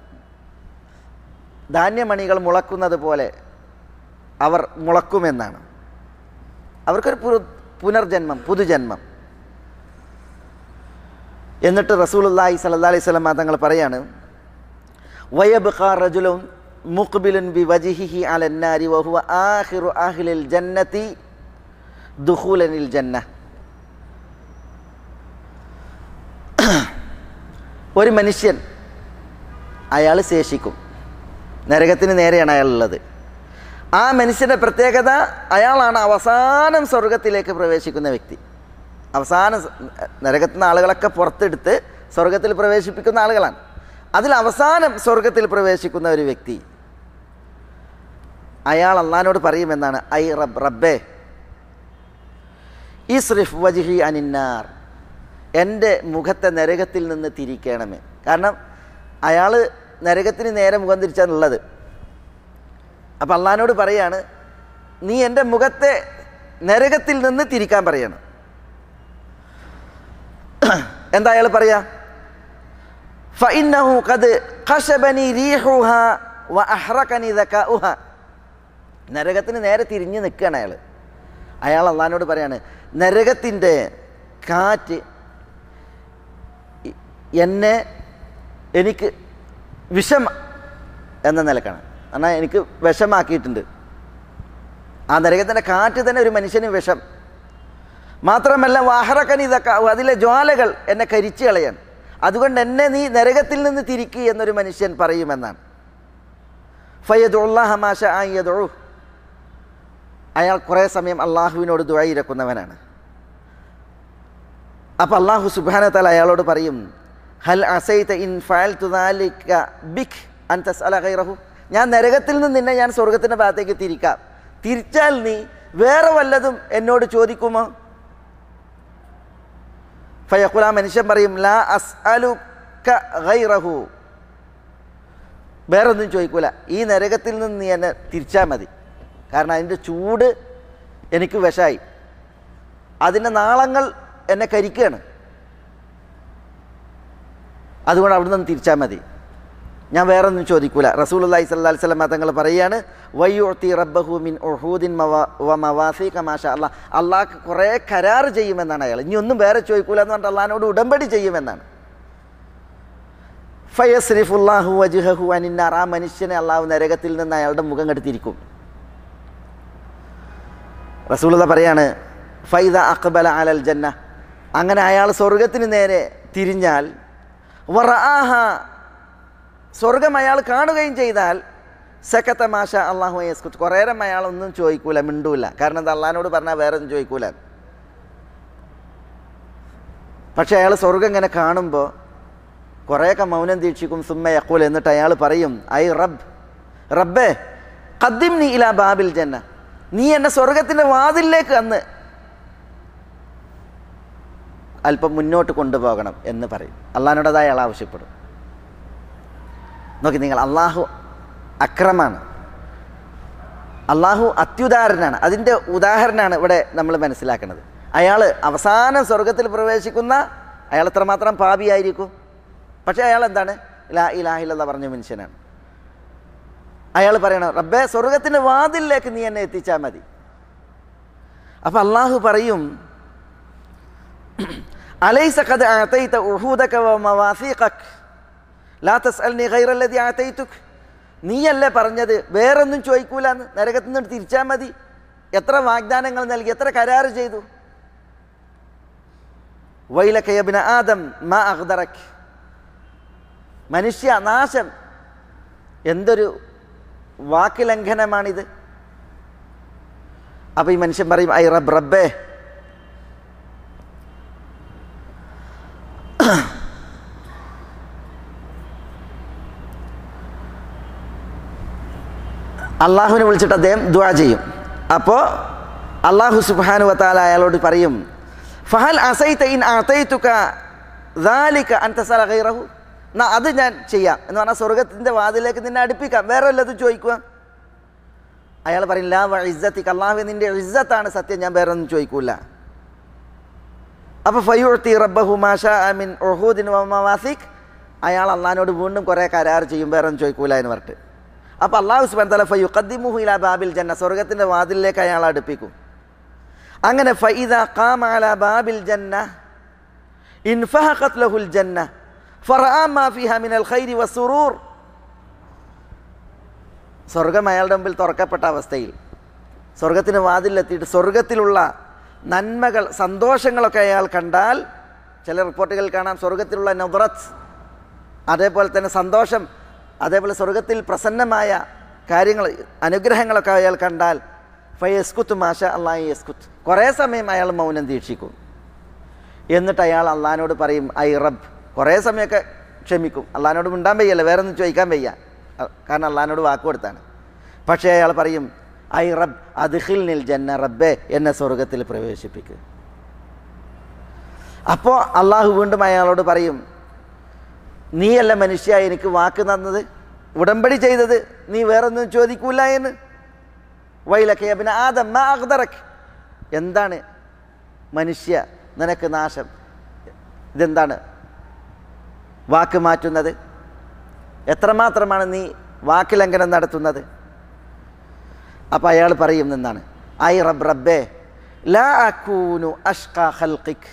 ധാന്യമണികൾ മുളക്കുന്നത് പോലെ അവർ മുളക്കുമെന്നാണ്. അവർക്കൊരു പുനർജന്മം, പുതുജന്മം. എന്നിട്ട് റസൂലുള്ളാഹി സ്വല്ലല്ലാഹി അലൈഹി വസല്ലം തങ്ങൾ പറയാണ് വയബ്ഖാ റജുലുൻ മുഖ്ബിലുൻ ബിവജ്ഹിഹി അലന്നാരി വഹുവ ആഖിറു അഹ്ലിൽ ജന്നതി ദുഖൂലനിൽ ജന്ന ഒരു മനുഷ്യൻ അയാൾ ശേഷിക്കും, നരകത്തിന് നേരെയാണ് അയാളുള്ളത്. ആ മനുഷ്യൻ്റെ പ്രത്യേകത അയാളാണ് അവസാനം സ്വർഗത്തിലേക്ക് പ്രവേശിക്കുന്ന വ്യക്തി. അവസാനം നരകത്തിൽ നിന്ന് ആളുകളൊക്കെ പുറത്തെടുത്ത് സ്വർഗത്തിൽ പ്രവേശിപ്പിക്കുന്ന ആളുകളാണ്. അതിൽ അവസാനം സ്വർഗത്തിൽ പ്രവേശിക്കുന്ന ഒരു വ്യക്തി അയാൾ അള്ളാഹിനോട് പറയുമെന്നാണ് ഐ റബ്ബ് റബ്ബേ ഇസ്രിഫ് വജ്ഹി അനിന്നാർ എൻ്റെ മുഖത്തെ നരകത്തിൽ നിന്ന് തിരിക്കണമേ. കാരണം അയാൾ നരകത്തിന് നേരെ മുഖം തിരിച്ചാണുള്ളത്. അപ്പം അള്ളാഹിനോട് പറയാണ് നീ എൻ്റെ മുഖത്തെ നരകത്തിൽ നിന്ന് തിരിക്കാൻ പറയണം. എന്താ അയാൾ പറയാ? ഫഇന്നഹു ഖദ് ഖശബനി റീഹുഹാ വഅഹ്റകനി ദകാഉഹാ നരകത്തിന് നേരെ തിരിഞ്ഞ് നിൽക്കുകയാണ് അയാൾ. അയാൾ അള്ളാഹിനോട് പറയാണ്, നരകത്തിൻ്റെ കാറ്റ് എന്നെ എനിക്ക് വിഷം എന്ന നിലക്കാണ്, എന്നാൽ എനിക്ക് വിഷമാക്കിയിട്ടുണ്ട്. ആ നരകത്തിൻ്റെ കാറ്റ് തന്നെ ഒരു മനുഷ്യന് വിഷം. മാത്രമല്ല വാഹറക്കനി ഇതൊക്കെ അതിലെ ജ്വാലകൾ എന്നെ കരിച്ചു കളയാൻ, അതുകൊണ്ട് എന്നെ നീ നരകത്തിൽ നിന്ന് തിരിക്കുക എന്നൊരു മനുഷ്യൻ പറയുമെന്നാണ്. ഫയദുല്ലാഹ മാഷ ആയദു, അയാൾ കുറേ സമയം അള്ളാഹുവിനോട് ദുആ ഇരക്കുന്നവനാണ്. അപ്പം അള്ളാഹു സുബ്ഹാനഹു വ തആല അയാളോട് പറയും, ഹൽ അസൈത ഇൻ ഫഅൽതു ദാലിക ബിക് അൻ തസ്അല ഗൈറഹു, ഞാൻ നരകത്തിൽ നിന്ന് നിന്നെ ഞാൻ സ്വർഗത്തിൻ്റെ ഭാഗത്തേക്ക് തിരിക്കാം, തിരിച്ചാൽ നീ വേറെ വല്ലതും എന്നോട് ചോദിക്കുമോ? ഫയഖുൽ, ആ മനുഷ്യൻ പറയും, ലാ അസ്അലുക ഗൈറഹു, വേറൊന്നും ചോദിക്കൂല, ഈ നരകത്തിൽ നിന്ന് നീ എന്നെ തിരിച്ചാൽ മതി, കാരണം അതിൻ്റെ ചൂട് എനിക്ക് വിഷമായി, അതിൻ്റെ നാളങ്ങൾ എന്നെ കരിക്കുകയാണ്, അതുകൊണ്ട് അവിടെ നിന്ന് തിരിച്ചാൽ മതി, ഞാൻ വേറൊന്നും ചോദിക്കൂല. റസൂലുള്ളാഹി സ്വല്ലല്ലാഹി അലൈഹി വസല്ലം തങ്ങൾ പറയുകയാണ്, വയുഅതി റബ്ബഹു മിൻ ഉഹൂദിൻ വ മവാസീഖ മാഷാ അല്ലാഹ്, അള്ളാഹ് കുറേ കരാർ ചെയ്യുമെന്നാണ് അയാൾ, ഇനി ഒന്നും വേറെ ചോദിക്കൂല എന്ന് പറഞ്ഞിട്ട് അള്ളാഹിനോട് ഉടമ്പടി ചെയ്യുമെന്നാണ്. ഫയസ്രിഫുല്ലാഹു വജ്ഹഹു അനിന്നാർ, ആ മനുഷ്യനെ അള്ളാഹു നരകത്തിൽ നിന്ന് അയാളുടെ മുഖം കെടുത്തിരിക്കും. റസൂലുള്ളാഹി പറയാണ്, ഫൈദ അഖ്ബല അലൽ ജന്ന, അങ്ങനെ അയാൾ സ്വർഗത്തിന് നേരെ തിരിഞ്ഞാൽ, വറആഹ, സ്വർഗം അയാൾ കാണുകയും ചെയ്താൽ, സകത മാഷ അല്ലാഹു യസ്കുത്, കുറേ നേരം അയാൾ ഒന്നും ചോദിക്കൂല, മിണ്ടൂല, കാരണം എന്താ, അള്ളാഹിനോട് പറഞ്ഞാൽ വേറെ ഒന്നും ചോദിക്കൂല. പക്ഷെ അയാൾ സ്വർഗം ഇങ്ങനെ കാണുമ്പോൾ കുറേയൊക്കെ മൗനം ദീക്ഷിക്കും. സുമ്മ യഖൂൽ, എന്നിട്ട് അയാൾ പറയും, ഐ റബ്ബ്, റബ്ബേ ഖദ്ദിംനി ഇലാ ബാബിൽ ജന്ന, നീ എന്നെ സ്വർഗത്തിൻ്റെ വാതിലിലേക്ക് അന്ന് അല്പം മുന്നോട്ട് കൊണ്ടുപോകണം എന്ന് പറയും. അള്ളാഹിനോട് അയാൾ ആവശ്യപ്പെടും. നോക്കി നിങ്ങൾ, അള്ളാഹു അക്രമാണ്, അള്ളാഹു അത്യുദാരനാണ്. അതിൻ്റെ ഉദാഹരണമാണ് ഇവിടെ നമ്മൾ മനസ്സിലാക്കുന്നത്. അയാൾ അവസാനം സ്വർഗത്തിൽ പ്രവേശിക്കുന്ന അയാൾ എത്രമാത്രം പാപിയായിരിക്കും, പക്ഷേ അയാൾ എന്താണ്, ലാ ഇലാഹ ഇല്ലല്ലാഹ് പറഞ്ഞ മനുഷ്യനാണ്. അയാൾ പറയണം, റബ്ബേ സ്വർഗത്തിൻ്റെ വാതിലിലേക്ക് നീ എന്നെ എത്തിച്ചാൽ മതി. അപ്പം അള്ളാഹു പറയും, അലൈസ ഖദ് അഅതൈത ഉഹൂദക വ മവാസീഖക ലാ തസ്അൽനി ഗൈറല്ലദി അഅതൈതുക, നീയല്ലേ പറഞ്ഞത് വേറൊന്നും ചോദിക്കൂല എന്ന്, നരകത്തിൽ നിന്ന് തിരിച്ചാൽ മതി, എത്ര വാഗ്ദാനങ്ങൾ നൽകി, എത്ര കരാറ് ചെയ്തു. വൈലക യബ്ന ആദം മാ അഗ്ദറക, മനുഷ്യ നാശം, എന്തൊരു വാക്ക് ലംഘനമാണിത്. അപ്പം ഈ മനുഷ്യൻ പറയും, ഐ റബ്ബ്, റബ്ബേ അള്ളാഹുവിനെ വിളിച്ചിട്ട് അദ്ദേഹം ദുആ ചെയ്യും. അപ്പോൾ അള്ളാഹു സുബ്ഹാനഹു വ തആല അയാളോട് പറയും, ഫഹൽ അസൈത ഇൻ അഅതൈതുക ദാലിക അൻ തസ്അല ഗൈറഹു, എന്നാ അത് ഞാൻ ചെയ്യാം എന്ന് പറഞ്ഞാൽ സ്വർഗത്തിൻ്റെ വാതിലേക്ക് നിന്നെ അടുപ്പിക്കാം, വേറെ വല്ലതും ചോദിക്കുക. അയാൾ പറയും, ലാ വ ഇസ്സതിക, അള്ളാഹുവേ നിൻ്റെ ഇസ്സത്താണ് സത്യം, ഞാൻ വേറെ ഒന്നും ചോദിക്കൂല. അപ്പോൾ ഫയുഅതി റബ്ബഹു മാ ശാഅ മിൻ ഉഹൂദിൻ വ മവാസീഖ്, അയാൾ അള്ളാഹിനോട് വീണ്ടും കുറേ കരാർ ചെയ്യും, വേറെ ഒന്നും ചോദിക്കൂല എന്ന് പറഞ്ഞിട്ട്. അപ്പോൾ അള്ളാഹു സുബ്ഹാനഹു വ തആല ഫയുഖദ്ദിമുഹു ഇലാ ബാബിൽ ജന്ന, സ്വർഗത്തിൻ്റെ വാതിലിലേക്ക് അയാൾ അടുപ്പിക്കും. അങ്ങനെ ഫഇദാ ഖാമ അലാ ബാബിൽ ജന്ന ഇൻഫഹഖത് ലഹുൽ ജന്ന ഫറആ മാ ഫീഹാ മിനൽ ഖൈരി വസ്സുറൂർ, സ്വർഗം അയാളുടെ മുമ്പിൽ തുറക്കപ്പെട്ട അവസ്ഥയിൽ സ്വർഗത്തിന് വാതിലെത്തിയിട്ട് സ്വർഗത്തിലുള്ള നന്മകൾ, സന്തോഷങ്ങളൊക്കെ അയാൾ കണ്ടാൽ, ചില റിപ്പോർട്ടുകൾ കാണാം സ്വർഗത്തിലുള്ള നദ്റത്ത്, അതേപോലെ തന്നെ സന്തോഷം, അതേപോലെ സ്വർഗത്തിൽ പ്രസന്നമായ കാര്യങ്ങൾ, അനുഗ്രഹങ്ങളൊക്കെ അയാൾ കണ്ടാൽ, ഫയസ്കുത്ത് മാഷ അല്ലാഹി യസ്കുത്ത്, കുറേ സമയം അയാൾ മൗനം ദീക്ഷിക്കും. എന്നിട്ട് അയാൾ അള്ളാഹിനോട് പറയും, ഐ റബ്ബ്, കുറേ സമയമൊക്കെ ക്ഷമിക്കും, അള്ളാഹിനോട് മിണ്ടാൻ വയ്യല്ല, വേറെ ഒന്നും ചോദിക്കാൻ വയ്യ, കാരണം അള്ളാഹിനോട് വാക്ക് കൊടുത്താണ്. പക്ഷേ അയാൾ പറയും, ഐ റബ്ബ് അദ്ഖിൽനിൽ ജന്ന, റബ്ബേ എന്നെ സ്വർഗത്തിൽ പ്രവേശിപ്പിക്കുക. അപ്പോൾ അള്ളാഹു വീണ്ടും അയാളോട് പറയും, നീയല്ല മനുഷ്യ എനിക്ക് വാക്ക് തന്നത്, ഉടമ്പടി ചെയ്തത്, നീ വേറൊന്നും ചോദിക്കൂല എന്ന്. വൈലക യബ്ന ആദം മാ അഗ്ദറക, എന്താണ് മനുഷ്യ നിനക്ക് നാശം, ഇതെന്താണ് വാക്ക് മാറ്റുന്നത്, എത്രമാത്രമാണ് നീ വാക്ക് ലംഘനം നടത്തുന്നത്. അപ്പോൾ അയാൾ പറയുമെന്നാണ്, ഐ റബ്ബ് റബ്ബേ ലാ അകൂനു അഷ്ഖാ ഖൽഖിക്,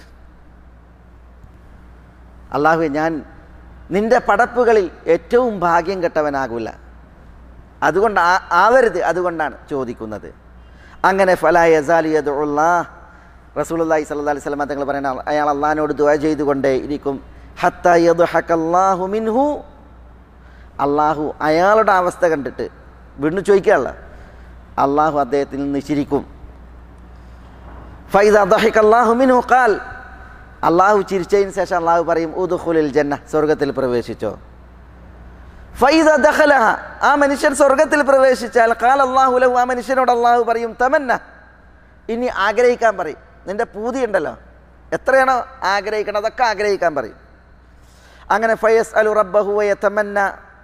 അള്ളാഹുവേ ഞാൻ നിൻ്റെ പടപ്പുകളിൽ ഏറ്റവും ഭാഗ്യം കെട്ടവനാകില്ല, അതുകൊണ്ട് ആവരുത്, അതുകൊണ്ടാണ് ചോദിക്കുന്നത്. അങ്ങനെ ഫലാ യസാലു യദ്ഉല്ലാഹ്, റസൂലുള്ളാഹി സ്വല്ലല്ലാഹി അലൈഹി വസല്ലം തങ്ങൾ പറയുന്നത് അയാൾ അള്ളാഹിനോട് ദുആ ചെയ്തുകൊണ്ടേ ഇരിക്കും. ഹത്താ യദ്ഹഖല്ലാഹു മിൻഹു, അള്ളാഹു അയാളുടെ അവസ്ഥ കണ്ടിട്ട് വീണ്ടും ചോദിക്കുകയല്ല, അള്ളാഹു അദ്ദേഹത്തിൽ നിന്ന് ചിരിക്കും. ഫൈദാ ദഹഖല്ലാഹു മിൻഹു ഖാൽ, അള്ളാഹു ചിരിച്ചതിന് ശേഷം അള്ളാഹു പറയും ഉദ്ഖുലിൽ ജന്ന, സ്വർഗത്തിൽ പ്രവേശിച്ചോ. ഫൈദാ ദഖലഹ, ആ മനുഷ്യൻ സ്വർഗത്തിൽ പ്രവേശിച്ചാൽ ഖാല അല്ലാഹു ലഹു, ആ മനുഷ്യനോട് അള്ളാഹു പറയും തമന്ന, ഇനി ആഗ്രഹിക്കാൻ പറയും. നിൻ്റെ പൂതി ഉണ്ടല്ലോ, എത്രയാണോ ആഗ്രഹിക്കണം അതൊക്കെ ആഗ്രഹിക്കാൻ പറയും. അങ്ങനെ ഫയസ് അലു റബ്ബഹു വയതമന്ന,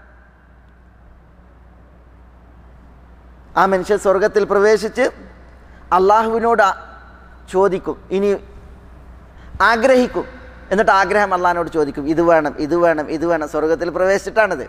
ആ മനുഷ്യൻ സ്വർഗത്തിൽ പ്രവേശിച്ച് അള്ളാഹുവിനോട് ചോദിക്കും, ഇനി ആഗ്രഹിക്കും. എന്നിട്ട് ആഗ്രഹം അള്ളാഹിനോട് ചോദിക്കും, ഇത് വേണം ഇത് വേണം ഇത് വേണം. സ്വർഗത്തിൽ പ്രവേശിച്ചിട്ടാണിത്.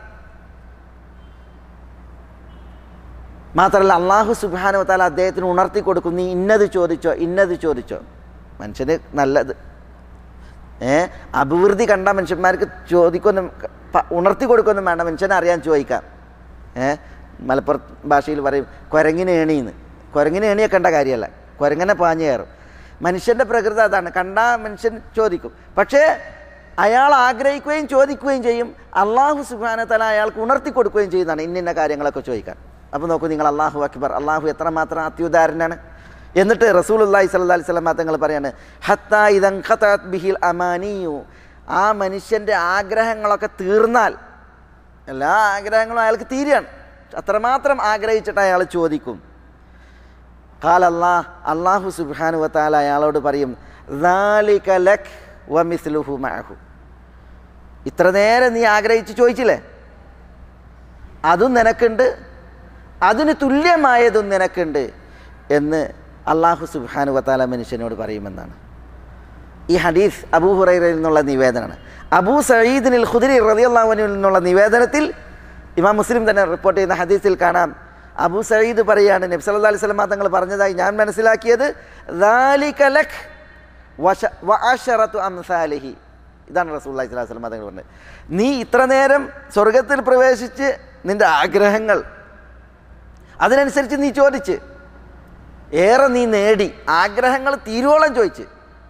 മാത്രമല്ല അള്ളാഹു സുബ്ഹാനഹു വ തആല അദ്ദേഹത്തിന് ഉണർത്തി കൊടുക്കും, നീ ഇന്നത് ചോദിച്ചോ ഇന്നത് ചോദിച്ചോ. മനുഷ്യന് നല്ലത് ഏ അഭിവൃദ്ധി കണ്ട മനുഷ്യന്മാർക്ക് ചോദിക്കൊന്നും ഉണർത്തി കൊടുക്കൊന്നും വേണ്ട, മനുഷ്യനെ അറിയാൻ ചോദിക്കാം. ഏ മലപ്പുറം ഭാഷയിൽ പറയും കുരങ്ങിന് ഏണിന്ന്. കുരങ്ങിന് ഏണിയൊക്കെ കാര്യമല്ല, കുരങ്ങനെ പാഞ്ഞു കയറും. മനുഷ്യൻ്റെ പ്രകൃതി അതാണ്, കണ്ട മനുഷ്യൻ ചോദിക്കും. പക്ഷേ അയാൾ ആഗ്രഹിക്കുകയും ചോദിക്കുകയും ചെയ്യും. അള്ളാഹു സുബ്ഹാനഹു വ തആല അയാൾക്ക് ഉണർത്തി കൊടുക്കുകയും ചെയ്യുന്നതാണ് ഇന്നിന്ന കാര്യങ്ങളൊക്കെ ചോദിക്കാൻ. അപ്പോൾ നോക്കൂ നിങ്ങൾ, അള്ളാഹു അക്ബർ, അള്ളാഹു എത്രമാത്രം അത്യുദാരനാണ്. എന്നിട്ട് റസൂലുള്ളാഹി സ്വല്ലല്ലാഹി അലൈഹി വസല്ലം തങ്ങൾ പറയാണ്, ഹത്താ ഇദൻ ഖതഅത് ബിഹിൽ അമാനിയു, ആ മനുഷ്യൻ്റെ ആഗ്രഹങ്ങളൊക്കെ തീർന്നാൽ, എല്ലാ ആഗ്രഹങ്ങളും അയാൾക്ക് തീരുകയാണ്, അത്രമാത്രം ആഗ്രഹിച്ചിട്ട് അയാൾ ചോദിക്കും. ഖാല അല്ലാഹ്, അല്ലാഹു സുബ്ഹാനഹു വ തആല അയാളോട് പറയും, ദാലിക ലക് വമിസ്ലുഹു മഅഹു, ഇത്ര നേരം നീ ആഗ്രഹിച്ച് ചോദിച്ചില്ലേ, അതും നിനക്കുണ്ട്, അതിന് തുല്യമായതും നിനക്കുണ്ട് എന്ന് അല്ലാഹു സുബ്ഹാനഹു വ തആല മനുഷ്യനോട് പറയുമെന്നാണ്. ഈ ഹദീസ് അബൂ ഹുറൈറയിൽ നിന്നുള്ള നിവേദനമാണ്. അബൂ സഈദ് അൽ ഖുദരി റളിയല്ലാഹു അൻഹു നിന്നുള്ള നിവേദനത്തിൽ ഇമാം മുസ്ലിം തന്നെ റിപ്പോർട്ട് ചെയ്യുന്ന ഹദീസിൽ കാണാം, അബൂ സഈദ് പറയാണ്, നബി സല്ലല്ലാഹു അലൈഹി വസല്ലം തങ്ങൾ പറഞ്ഞതായി ഞാൻ മനസ്സിലാക്കിയത്, ദാലിക ലക് വഅശറതു അംസാലിഹി, ഇതാണ് റസൂലുള്ളാഹി സ്വല്ലല്ലാഹു അലൈഹി വസല്ലം തങ്ങൾ പറഞ്ഞത്. നീ ഇത്ര നേരം സ്വർഗത്തിൽ പ്രവേശിച്ച് നിൻ്റെ ആഗ്രഹങ്ങൾ അതിനനുസരിച്ച് നീ ചോദിച്ച് ഏറെ നീ നേടി, ആഗ്രഹങ്ങൾ തീരുവോളം ചോദിച്ച്.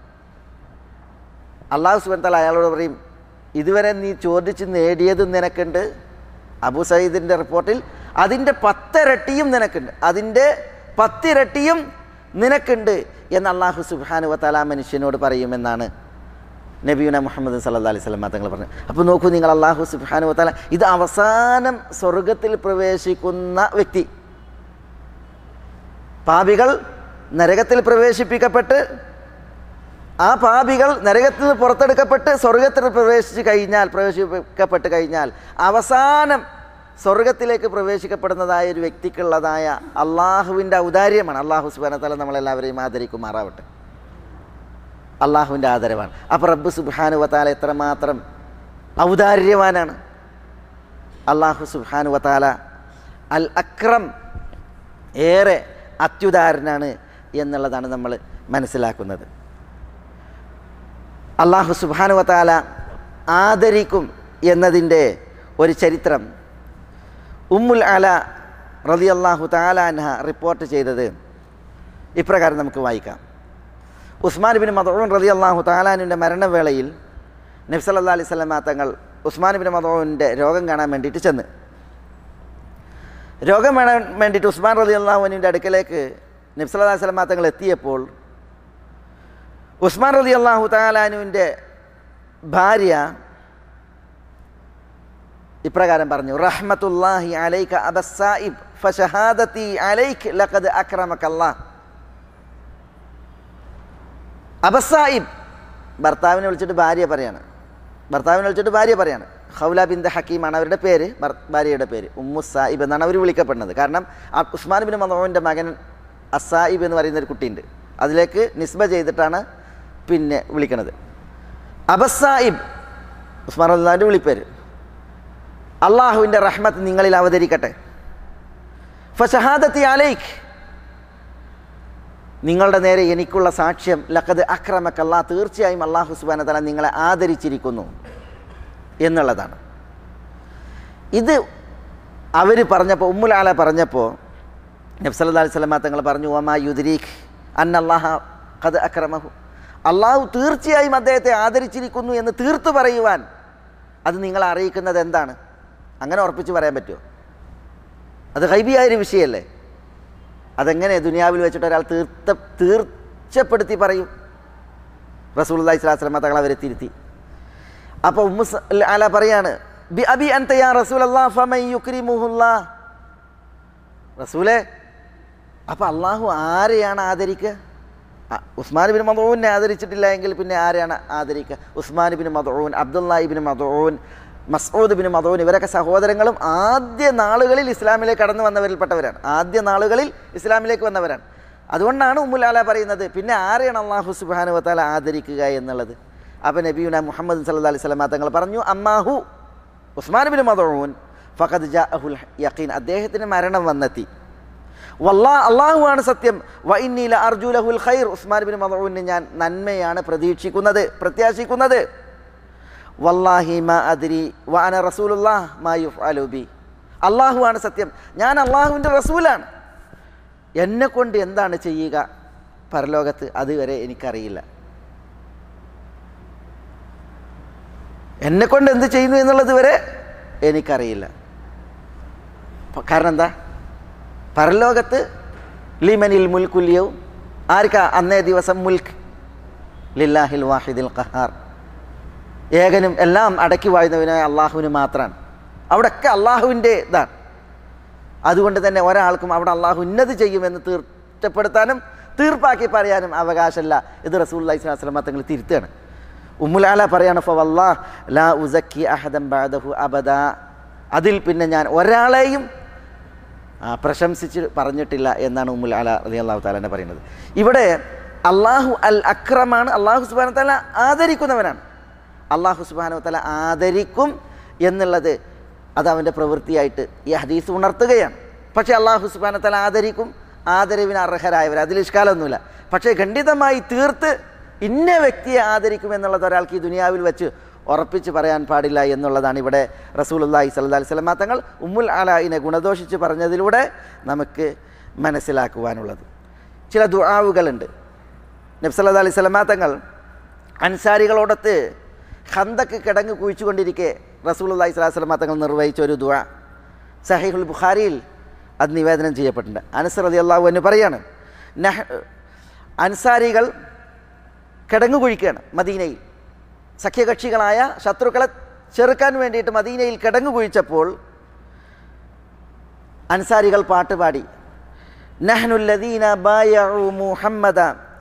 അല്ലാഹു സുബ്ഹാനഹു വ തആല അയാളോട് പറയും, ഇതുവരെ നീ ചോദിച്ച് നേടിയതും നിനക്കുണ്ട്, അബൂ സഈദിൻ്റെ റിപ്പോർട്ടിൽ അതിൻ്റെ പത്തിരട്ടിയും നിനക്കുണ്ട്, അതിൻ്റെ പത്തിരട്ടിയും നിനക്കുണ്ട് എന്ന് അല്ലാഹു സുബ്ഹാനഹു വ തആല മനുഷ്യനോട് പറയുമെന്നാണ് നബിയുന മുഹമ്മദ് സല്ലല്ലാഹു അലൈഹി വസല്ലം തങ്ങൾ പറഞ്ഞു. അപ്പോൾ നോക്കൂ നിങ്ങൾ, അല്ലാഹു സുബ്ഹാനഹു വ തആല ഇത് അവസാനം സ്വർഗത്തിൽ പ്രവേശിക്കുന്ന വ്യക്തി. പാപികൾ നരകത്തിൽ പ്രവേശിപ്പിക്കപ്പെട്ട് ആ പാപികൾ നരകത്തിൽ നിന്ന് പുറത്തെടുക്കപ്പെട്ട് സ്വർഗത്തിൽ പ്രവേശിച്ച് കഴിഞ്ഞാൽ പ്രവേശിപ്പിക്കപ്പെട്ട് കഴിഞ്ഞാൽ അവസാനം സ്വർഗത്തിലേക്ക് പ്രവേശിക്കപ്പെടുന്നതായ ഒരു വ്യക്തിക്കുള്ളതായ അള്ളാഹുവിൻ്റെ ഔദാര്യമാണ്. അള്ളാഹു സുബ്ഹാനഹു വ തആല നമ്മളെല്ലാവരെയും ആദരിക്കുമാറാവട്ടെ. അള്ളാഹുവിൻ്റെ ആദരവാണ്. അപ്പോൾ റബ്ബ് സുബ്ഹാനഹു വ തആല എത്രമാത്രം ഔദാര്യവാനാണ്. അള്ളാഹു സുബ്ഹാനഹു വ തആല അൽ അക്രം, ഏറെ അത്യുദാരനാണ് എന്നുള്ളതാണ് നമ്മൾ മനസ്സിലാക്കുന്നത്. അള്ളാഹു സുബ്ഹാനഹു വ തആല ആദരിക്കും എന്നതിൻ്റെ ഒരു ചരിത്രം ഉമ്മുൽ അല റളിയല്ലാഹു തആല അൻഹ റിപ്പോർട്ട് ചെയ്തത് ഇപ്രകാരം നമുക്ക് വായിക്കാം. ഉസ്മാൻ ബിൻ മദ്ഊൻ റളിയല്ലാഹു തആല അൻഹുവിൻ്റെ മരണവേളയിൽ നബി സല്ലല്ലാഹു അലൈഹി വസല്ലം തങ്ങൾ ഉസ്മാൻ ബിൻ മദ്ഊനിൻ്റെ രോഗം കാണാൻ വേണ്ടിയിട്ട് ചെന്ന്. രോഗം കാണാൻ വേണ്ടിയിട്ട് ഉസ്മാൻ റളിയല്ലാഹു അൻഹുവിൻ്റെ അടുക്കലേക്ക് നബി സല്ലല്ലാഹു അലൈഹി വസല്ലം തങ്ങൾ എത്തിയപ്പോൾ ഉസ്മാൻ റളിയല്ലാഹു തആല അൻഹുവിൻ്റെ ഭാര്യ ഇപ്രകാരം പറഞ്ഞു, റഹ്മത്തുല്ലാഹി അലൈക അബസ്സായിബ് ഫശഹാദതി അലൈക ലഖദ് അക്രമകല്ലാഹ്. അബസ്സായിബ് ഭർത്താവിനെ വിളിച്ചിട്ട് ഭാര്യ പറയാണ്, ഭർത്താവിനെ വിളിച്ചിട്ട് ഭാര്യ പറയാണ്. ഖൗല ബിൻത് ഹക്കീമാണ് അവരുടെ പേര്, ഭാര്യയുടെ പേര് ഉമ്മു സായിബ് എന്നാണ് അവർ വിളിക്കപ്പെടുന്നത്. കാരണം ഉസ്മാൻ ബിൻ മദ്ഊനിൻ്റെ മകൻ അസായിബ് എന്ന് പറയുന്ന ഒരു കുട്ടിയുണ്ട്, അതിലേക്ക് നിസ്ബ ചെയ്തിട്ടാണ് പിന്നെ വിളിക്കുന്നത്. അബസ്സായിബ് ഉസ്മാൻ റളിയല്ലാഹുവിൻ്റെ വിളിപ്പേര്. അള്ളാഹുവിൻ്റെ റഹ്മത്ത് നിങ്ങളിൽ അവതരിക്കട്ടെ. ഫശഹാദത്തി അലൈക്, നിങ്ങളുടെ നേരെ എനിക്കുള്ള സാക്ഷ്യം ലഖദ് അക്രമക അല്ലാഹ്, തീർച്ചയായും അല്ലാഹു സുബ്ഹാനഹു വ തആല നിങ്ങളെ ആദരിച്ചിരിക്കുന്നു എന്നുള്ളതാണ്. ഇത് അവർ പറഞ്ഞപ്പോൾ, ഉമ്മുൽ ആല പറഞ്ഞപ്പോൾ നബി സല്ലല്ലാഹു അലൈഹി വസല്ലം തങ്ങൾ പറഞ്ഞു, വമാ യുദ്രീക് അന്നല്ലാഹ ഖദ് അക്രമഹു, അള്ളാഹു തീർച്ചയായും അദ്ദേഹത്തെ ആദരിച്ചിരിക്കുന്നു എന്ന് തീർത്തു പറയുവാൻ അത് നിങ്ങളെ അറിയിക്കുന്നത് എന്താണ്? അങ്ങനെ ഉറപ്പിച്ച് പറയാൻ പറ്റുമോ? അത് ഗൈബിയായൊരു വിഷയമല്ലേ. അതെങ്ങനെ ദുനിയാവിൽ വെച്ചിട്ട് ഒരാൾ തീർത്ത തീർച്ചപ്പെടുത്തി പറയും? റസൂലുള്ളാഹി സ്വല്ലല്ലാഹു അലൈഹി വസല്ലം തങ്ങൾ അവരെ തിരുത്തി. അപ്പോൾ ഉമ്മു ആല പറയാണ്, ബി അബി അൻത യാ റസൂലല്ലാഹ് ഫമൻ യുക്രിമുഹുല്ലാഹ്, റസൂലേ അപ്പോൾ അള്ളാഹു ആരെയാണ് ആദരിക്കുക? ഉസ്മാൻ ഇബ്നു മദ്ഊനെ ആദരിച്ചിട്ടില്ല എങ്കിൽ പിന്നെ ആരെയാണ് ആദരിക്കുക? ഉസ്മാൻ ഇബ്നു മദ്ഊൻ, അബ്ദുല്ലാഹ് ഇബ്നു മദ്ഊൻ, മസ്ഊദ് ഇബ്നു മദ്ഊൻ, ഇവരൊക്കെ സഹോദരങ്ങളും ആദ്യ നാളുകളിൽ ഇസ്ലാമിലേക്ക് കടന്നു വന്നവരിൽപ്പെട്ടവരാണ്. ആദ്യ നാളുകളിൽ ഇസ്ലാമിലേക്ക് വന്നവരാണ്. അതുകൊണ്ടാണ് ഉമ്മുൽ ആല പറയുന്നത് പിന്നെ ആരെയാണ് അല്ലാഹു സുബ്ഹാനഹു വ തആല ആദരിക്കുക എന്നുള്ളത്. അപ്പോൾ നബിയുനാ മുഹമ്മദ് സല്ലല്ലാഹു അലൈഹി വസല്ലം തങ്ങൾ പറഞ്ഞു, അമ്മാഹു ഉസ്മാൻ ഇബ്നു മദ്ഊൻ ഫഖദ് ജാഅഹുൽ യഖീൻ, അദ്ദേഹത്തിന് മരണം വന്നെത്തി. വല്ലാഹ്, അള്ളാഹുവാണ് സത്യം. വ ഇന്നി ല അർജു ലഹുൽ ഖൈർ, ഉസ്മാൻ ഇബ്നു മദ്ഊനിന് ഞാൻ നന്മയാണ് പ്രതീക്ഷിക്കുന്നത്, പ്രത്യാശിക്കുന്നത്. വല്ലാഹി മാ അദ്രി വ അന റസൂലുള്ളാഹ് മാ യുഫ്അലു ബി, അള്ളാഹുവാണ് സത്യം, ഞാൻ അള്ളാഹുവിൻ്റെ റസൂലാണ്, എന്നെക്കൊണ്ട് എന്താണ് ചെയ്യുക പരലോകത്ത് അതുവരെ എനിക്കറിയില്ല. എന്നെക്കൊണ്ട് എന്ത് ചെയ്യുന്നു എന്നുള്ളത് വരെ എനിക്കറിയില്ല. കാരണം എന്താ? പരലോകത്ത് ലിമനിൽ മുൽക്കുൽ യൗം, ആർക്കാ അന്നേ ദിവസം മുൽക്ക്? ലില്ലാഹിൽ വാഹിദിൽ ഖഹാർ, ഏകനും എല്ലാം അടക്കി വാഴുന്നവനായ അള്ളാഹുവിന് മാത്രമാണ്. അവിടെയൊക്കെ അള്ളാഹുവിൻ്റെ ഇതാണ്. അതുകൊണ്ട് തന്നെ ഒരാൾക്കും അവിടെ അള്ളാഹു ഉന്നത് ചെയ്യുമെന്ന് തീർച്ചപ്പെടുത്താനും തീർപ്പാക്കി പറയാനും അവകാശമില്ല. ഇത് റസൂലുള്ളാഹി സ്വല്ലല്ലാഹു അലൈഹി വസല്ലം തങ്ങൾ തിരുത്താണ്. ഉമ്മുൽ ആല പറയാണ്, ഫവല്ലാഹ് ലാ ഉസക്കി അഹദൻ ബഅദഹു അബദാ, അതിൽ പിന്നെ ഞാൻ ഒരാളെയും പ്രശംസിച്ച് പറഞ്ഞിട്ടില്ല എന്നാണ് ഉമ്മുൽ ആല റളിയല്ലാഹു തആല പറയുന്നത്. ഇവിടെ അള്ളാഹു അൽ അക്രമാണ്, അള്ളാഹു സുബ്ഹാനഹു വ തആല ആദരിക്കുന്നവനാണ്. അള്ളാഹു സുബ്ഹാനഹു വ തആല ആദരിക്കും എന്നുള്ളത് അത് അവൻ്റെ പ്രവൃത്തിയായിട്ട് ഈ ഹദീസ് ഉണർത്തുകയാണ്. പക്ഷേ അള്ളാഹു സുബ്ഹാനഹു വ തആല ആദരിക്കും, ആദരവിന് അർഹരായവർ, അതിൽ ഇഷ്കാലമൊന്നുമില്ല. പക്ഷേ ഖണ്ഡിതമായി തീർത്ത് ഇന്ന വ്യക്തിയെ ആദരിക്കും എന്നുള്ളത് ഒരാൾക്ക് ഈ ദുനിയാവിൽ വെച്ച് ഉറപ്പിച്ച് പറയാൻ പാടില്ല എന്നുള്ളതാണ് ഇവിടെ റസൂലുള്ളാഹി സ്വല്ലല്ലാഹു അലൈഹി വസല്ലം തങ്ങൾ ഉമ്മുൽ ആലയിനെ ഗുണദോഷിച്ച് പറഞ്ഞതിലൂടെ നമുക്ക് മനസ്സിലാക്കുവാനുള്ളത്. ചില ദുആവുകളുണ്ട്. നബി സല്ലല്ലാഹു അലൈഹി വസല്ലം തങ്ങൾ അൻസാരികളോടൊത്ത് ഖന്തക്ക് കിടങ്ങ് കുഴിച്ചുകൊണ്ടിരിക്കെ റസൂലുള്ളാഹി സ്വല്ലല്ലാഹു അലൈഹി വസല്ലം തങ്ങൾ നിർവഹിച്ച ഒരു ദുആ സഹീഹുൽ ബുഖാരിയിൽ അത് നിവേദനം ചെയ്യപ്പെട്ടിട്ടുണ്ട്. അനസ് റളിയല്ലാഹു അൻഹു പറയാണ്, അൻസാരികൾ കിടങ്ങു കുഴിക്കുകയാണ് മദീനയിൽ. സഖ്യകക്ഷികളായ ശത്രുക്കളെ ചെറുക്കാൻ വേണ്ടിയിട്ട് മദീനയിൽ കിടങ്ങു കുഴിച്ചപ്പോൾ അൻസാരികൾ പാട്ടുപാടി, നഹ്നുല്ലദീന ബായഉ മുഹമ്മദ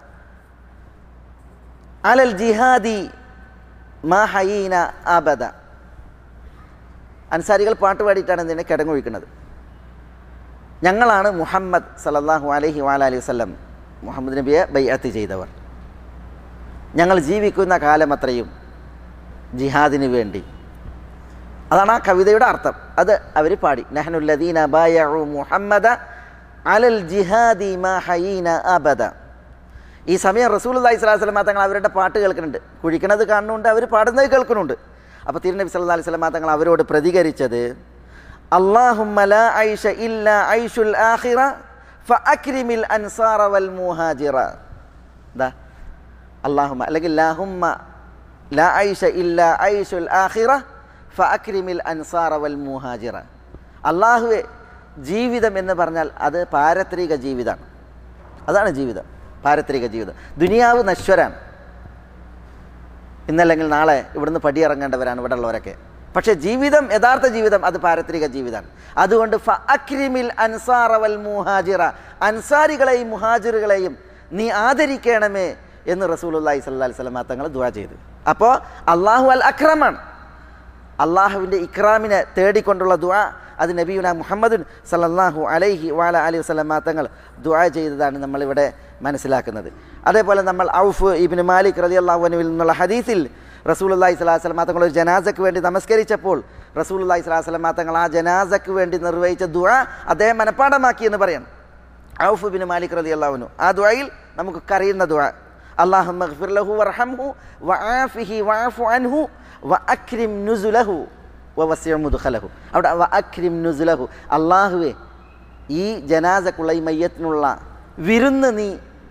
അലൽ ജിഹാദി മാ ഹയീന അബദ. അൻസാരികൾ പാട്ടുപാടിയിട്ടാണ് ഇതിനെ കിടങ്ങു കുഴിക്കുന്നത്. ഞങ്ങളാണ് മുഹമ്മദ് സല്ലല്ലാഹു അലൈഹി വഅലൈഹി വസല്ലം, മുഹമ്മദ് നബിയെ ബൈഅത്ത് ചെയ്തവർ, ഞങ്ങൾ ജീവിക്കുന്ന കാലം അത്രയും ജിഹാദിന് വേണ്ടി. അതാണ് ആ കവിതയുടെ അർത്ഥം. അത് അവർ പാടി, നഹ്നുല്ലദീന ബായഉ മുഹമ്മദ അലൽ ജിഹാദി മാ ഹയീന അബദ. ഈ സമയം റസൂലുള്ളാഹി സ്വല്ലല്ലാഹു അലൈഹി വസല്ലം തങ്ങൾ അവരുടെ പാട്ട് കേൾക്കുന്നുണ്ട്, കുഴിക്കണത് കാണുന്നുണ്ട്, അവർ പാടുന്നത് കേൾക്കുന്നുണ്ട്. അപ്പോൾ തിരുനബി സല്ലല്ലാഹു അലൈഹി വസല്ലം തങ്ങൾ അവരോട് പ്രതികരിച്ചത്, അല്ലാഹുമ്മ ലാ ഐഷ ഇല്ലാ ഐഷുൽ ആഖിറ ഫഅക്രിമിൽ അൻസാറ വൽ മുഹാജിറ. ദാ അല്ലാഹുമ്മ അല്ലെങ്കിൽ ലാഹുമ്മ ലാ ഐഷ ഇല്ലാ ഐഷുൽ ആഖിറ ഫഅക്രിമിൽ അൻസാറ വൽ മുഹാജിറ. അല്ലാഹുവേ, ജീവിതം എന്ന് പറഞ്ഞാൽ അത് പാരത്രിക ജീവിതമാണ്. അതാണ് ജീവിതം, പാരത്രിക ജീവിതം. ദുനിയാവ് നശ്വരാണ്, ഇന്നല്ലെങ്കിൽ നാളെ ഇവിടുന്ന് പടിയിറങ്ങേണ്ടവരാണ് ഇവിടെ ഉള്ളവരൊക്കെ. പക്ഷേ ജീവിതം, യഥാർത്ഥ ജീവിതം അത് പാരത്രിക ജീവിതമാണ്. അതുകൊണ്ട് ഫഅക്രിമിൽ അൻസാറ വൽ മുഹാജിറ, അൻസാരികളെയും മുഹാജിറുകളെയും നീ ആദരിക്കണമേ എന്ന് റസൂലുള്ളാഹി സ്വല്ലല്ലാഹു അലൈഹി വസല്ലം തങ്ങൾ ദുആ ചെയ്തു. അപ്പോൾ അള്ളാഹു അൽ അക്രമാണ്. അള്ളാഹുവിൻ്റെ ഇക്രാമിനെ തേടിക്കൊണ്ടുള്ള ദുആ അത് നബിയുനാ മുഹമ്മദ് സല്ലല്ലാഹു അലൈഹി വഅല അലിഹി വസല്ലം തങ്ങൾ ദുആ ചെയ്തതാണ് നമ്മളിവിടെ മനസ്സിലാക്കുന്നത്. അതേപോലെ നമ്മൾ ഔഫ് ഇബ്നു മാലിക് റളിയല്ലാഹു അൻഹുവിൽ നിന്നുള്ള ഹദീസിൽ റസൂലുള്ളാഹി സ്വല്ലല്ലാഹു അലൈഹി വസല്ലം തങ്ങൾ ഒരു ജനാസയ്ക്ക് വേണ്ടി നമസ്കരിച്ചപ്പോൾ റസൂലുള്ളാഹി സ്വല്ലല്ലാഹു അലൈഹി വസല്ലം തങ്ങൾ ആ ജനാസയ്ക്ക് വേണ്ടി നിർവഹിച്ച ദുആ അദ്ദേഹം മനഃപ്പാഠമാക്കി എന്ന് പറയണം. ഔഫ് ബിൻ മാലിക് റളിയല്ലാഹു അൻഹു. ആ ദുആയിൽ നമുക്ക് കറിയുന്ന ദുആ, അല്ലാഹുമ്മ ഗ്ഫിർ ലഹു വർഹംഹു വആഫിഹി വഅഫു അൻഹു വഅക്രിം നുസുലഹു വവസ്സി' മുദ്ഖലഹു. അവിടെ വഅക്രിം നുസുലഹു, അല്ലാഹുവേ ഈ ജനാസക്കുള്ള ഈ മയ്യത്തിനുള്ള വിരുന്ന് നീ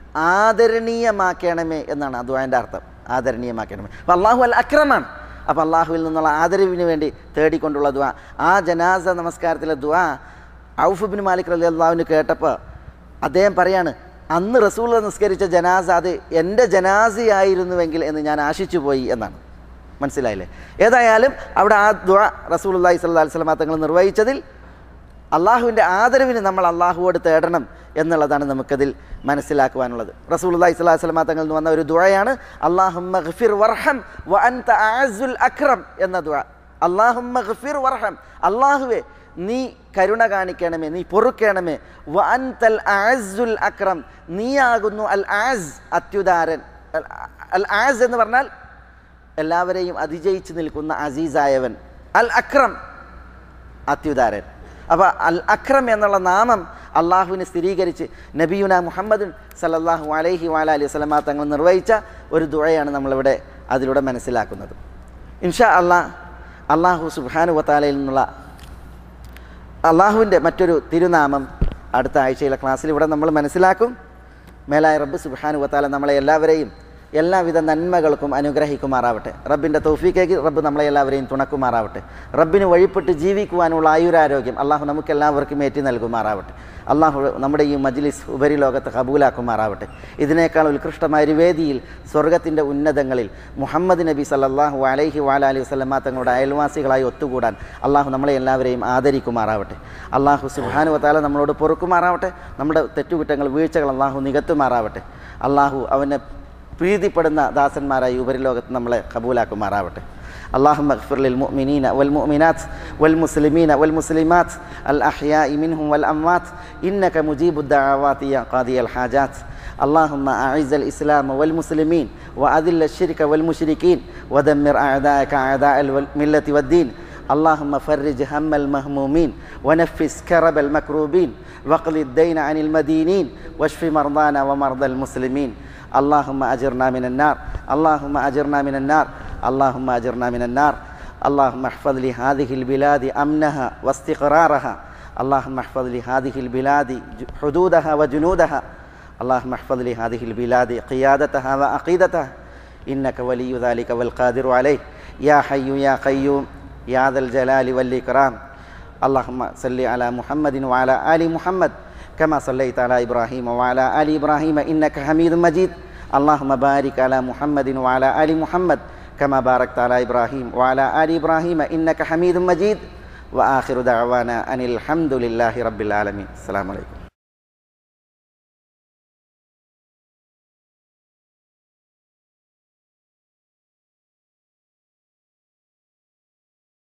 ആദരണീയമാക്കണമേ എന്നാണ് ആ ദുആൻ്റെ അർത്ഥം. ആദരണീയമാക്കണമേ. അപ്പോൾ അല്ലാഹു അൽ അക്രമാണ്. അപ്പോൾ അള്ളാഹുവിൽ നിന്നുള്ള ആദരവിന് വേണ്ടി തേടിക്കൊണ്ടുള്ള ദുആ. ആ ജനാസ നമസ്കാരത്തിലെ ദുആ ഔഫ് ബിൻ മാലിക് റളിയല്ലാഹു കേട്ടപ്പോൾ അദ്ദേഹം പറയാണ്, അന്ന് റസൂൽ നിസ്കരിച്ച ജനാസ അത് എൻ്റെ ജനാസയായിരുന്നുവെങ്കിൽ എന്ന് ഞാൻ ആശിച്ചു പോയി എന്നാണ്. മനസ്സിലായില്ലേ? ഏതായാലും അവിടെ ആ ദുആ റസൂലുള്ളാഹി സ്വല്ലല്ലാഹു അലൈഹി വസല്ലം തങ്ങൾ നിർവഹിച്ചതിൽ അള്ളാഹുവിൻ്റെ ആദരവിന് നമ്മൾ അള്ളാഹുവോട് തേടണം എന്നുള്ളതാണ് നമുക്കതിൽ മനസ്സിലാക്കുവാനുള്ളത്. റസൂലുള്ളാഹി സ്വല്ലല്ലാഹു അലൈഹി വസല്ലം തങ്ങളിൽ നിന്ന് വന്ന ഒരു ദുആയാണ് അല്ലാഹുമ്മ ഗ്ഫിർ വർഹം വഅൻത അഅസ്സുൽ അക്രം എന്ന ദുആ. അല്ലാഹുമ്മ ഗ്ഫിർ വർഹം, അള്ളാഹുവേ നീ കരുണ കാണിക്കണമേ, നീ പൊറുക്കണമേ. വഅൻതൽ അഅസ്സുൽ അക്രം, നീയാകുന്നു അൽ ആസ് അത്യുദാരൻ. അൽ ആസ് എന്ന് പറഞ്ഞാൽ എല്ലാവരെയും അതിജയിച്ച് നിൽക്കുന്ന അസീസായവൻ. അൽ അക്രം അത്യുദാരൻ. അപ്പോൾ അൽ അക്രം എന്നുള്ള നാമം അള്ളാഹുവിനെ സ്ഥിരീകരിച്ച് നബിയുന മുഹമ്മദ് സല്ലല്ലാഹു അലൈഹി വഅലൈഹി വസല്ലമ തങ്ങൾ നിർവഹിച്ച ഒരു ദുആയാണ് നമ്മളിവിടെ അതിലൂടെ മനസ്സിലാക്കുന്നത്. ഇൻഷാ അല്ലാഹ് അള്ളാഹു സുബ്ഹാനഹു വതആലയിൽ നിന്നുള്ള അള്ളാഹുവിൻ്റെ മറ്റൊരു തിരുനാമം അടുത്ത ആഴ്ചയിലെ ക്ലാസ്സിൽ ഇവിടെ നമ്മൾ മനസ്സിലാക്കും. മേലായ റബ്ബ് സുബ്ഹാനഹു വതആല നമ്മളെ എല്ലാവരെയും എല്ലാവിധ നന്മകൾക്കും അനുഗ്രഹിക്കുമാറാവട്ടെ. റബ്ബിൻ്റെ തൗഫീഖേക്ക് റബ്ബ് നമ്മളെ എല്ലാവരെയും തുണക്കുമാറാവട്ടെ. റബ്ബിന് വഴിപ്പെട്ട് ജീവിക്കുവാനുള്ള ആയുരാരോഗ്യം അള്ളാഹു നമുക്കെല്ലാവർക്കും ഏറ്റി നൽകുമാറാവട്ടെ. അള്ളാഹു നമ്മുടെ ഈ മജ്ലിസ് ഉപരിലോകത്ത് കബൂലാക്കുമാറാവട്ടെ. ഇതിനേക്കാൾ ഉത്കൃഷ്ടമായ ഒരു വേദിയിൽ സ്വർഗത്തിൻ്റെ ഉന്നതങ്ങളിൽ മുഹമ്മദ് നബി സല്ലല്ലാഹു അലൈഹി വഅലൈഹി വസല്ലമ തങ്ങളുടെ അയൽവാസികളായി ഒത്തുകൂടാൻ അള്ളാഹു നമ്മളെ എല്ലാവരെയും ആദരിക്കുമാറാവട്ടെ. അള്ളാഹു സുബ്ഹാനഹു വതആല നമ്മളോട് പൊറുക്കുമാറാവട്ടെ. നമ്മുടെ തെറ്റുകുറ്റങ്ങൾ വീഴ്ചകൾ അള്ളാഹു നികത്തുമാറാവട്ടെ. അള്ളാഹു അവനെ പ്രീതിപ്പെടുന്ന ദാസന്മാരായി ഉപരിലോകത്ത് നമ്മളെ കബൂലാക്കുമാറാവട്ടെ. اللهم اغفر للمؤمنين والمؤمنات والمسلمين والمسلمات الأحياء منهم والأموات إنك مجيب الدعوات يا قاضي الحاجات. اللهم أعز الإسلام والمسلمين وأذل الشرك والمشركين ودمر أعداءك أعداء الملة والدين. اللهم فرج هم المهمومين ونفس كرب المكروبين واقض الدين عن المدينين واشف مرضانا ومرضى المسلمين. اللهم أجرنا من النار، اللهم أجرنا من النار، اللهم أجرنا من النار. اللهم احفظ لهذه البلاد أمنها واستقرارها. اللهم احفظ لهذه البلاد حدودها وجنودها. اللهم احفظ لهذه البلاد قيادتها وعقيدتها إنك ولي ذلك والقادر عليه. يا حي يا قيوم يا ذا الجلال والإكرام. اللهم صل على محمد وعلى آل محمد كما صليت على إبراهيم وعلى آل إبراهيم إنك حميد مجيد. اللهم بارك على محمد وعلى آل محمد كما باركت على إبراهيم وعلى آل إبراهيم إنك حميد مجيد. وآخر دعوانا أن الحمد لله رب العالمين. السلام عليكم.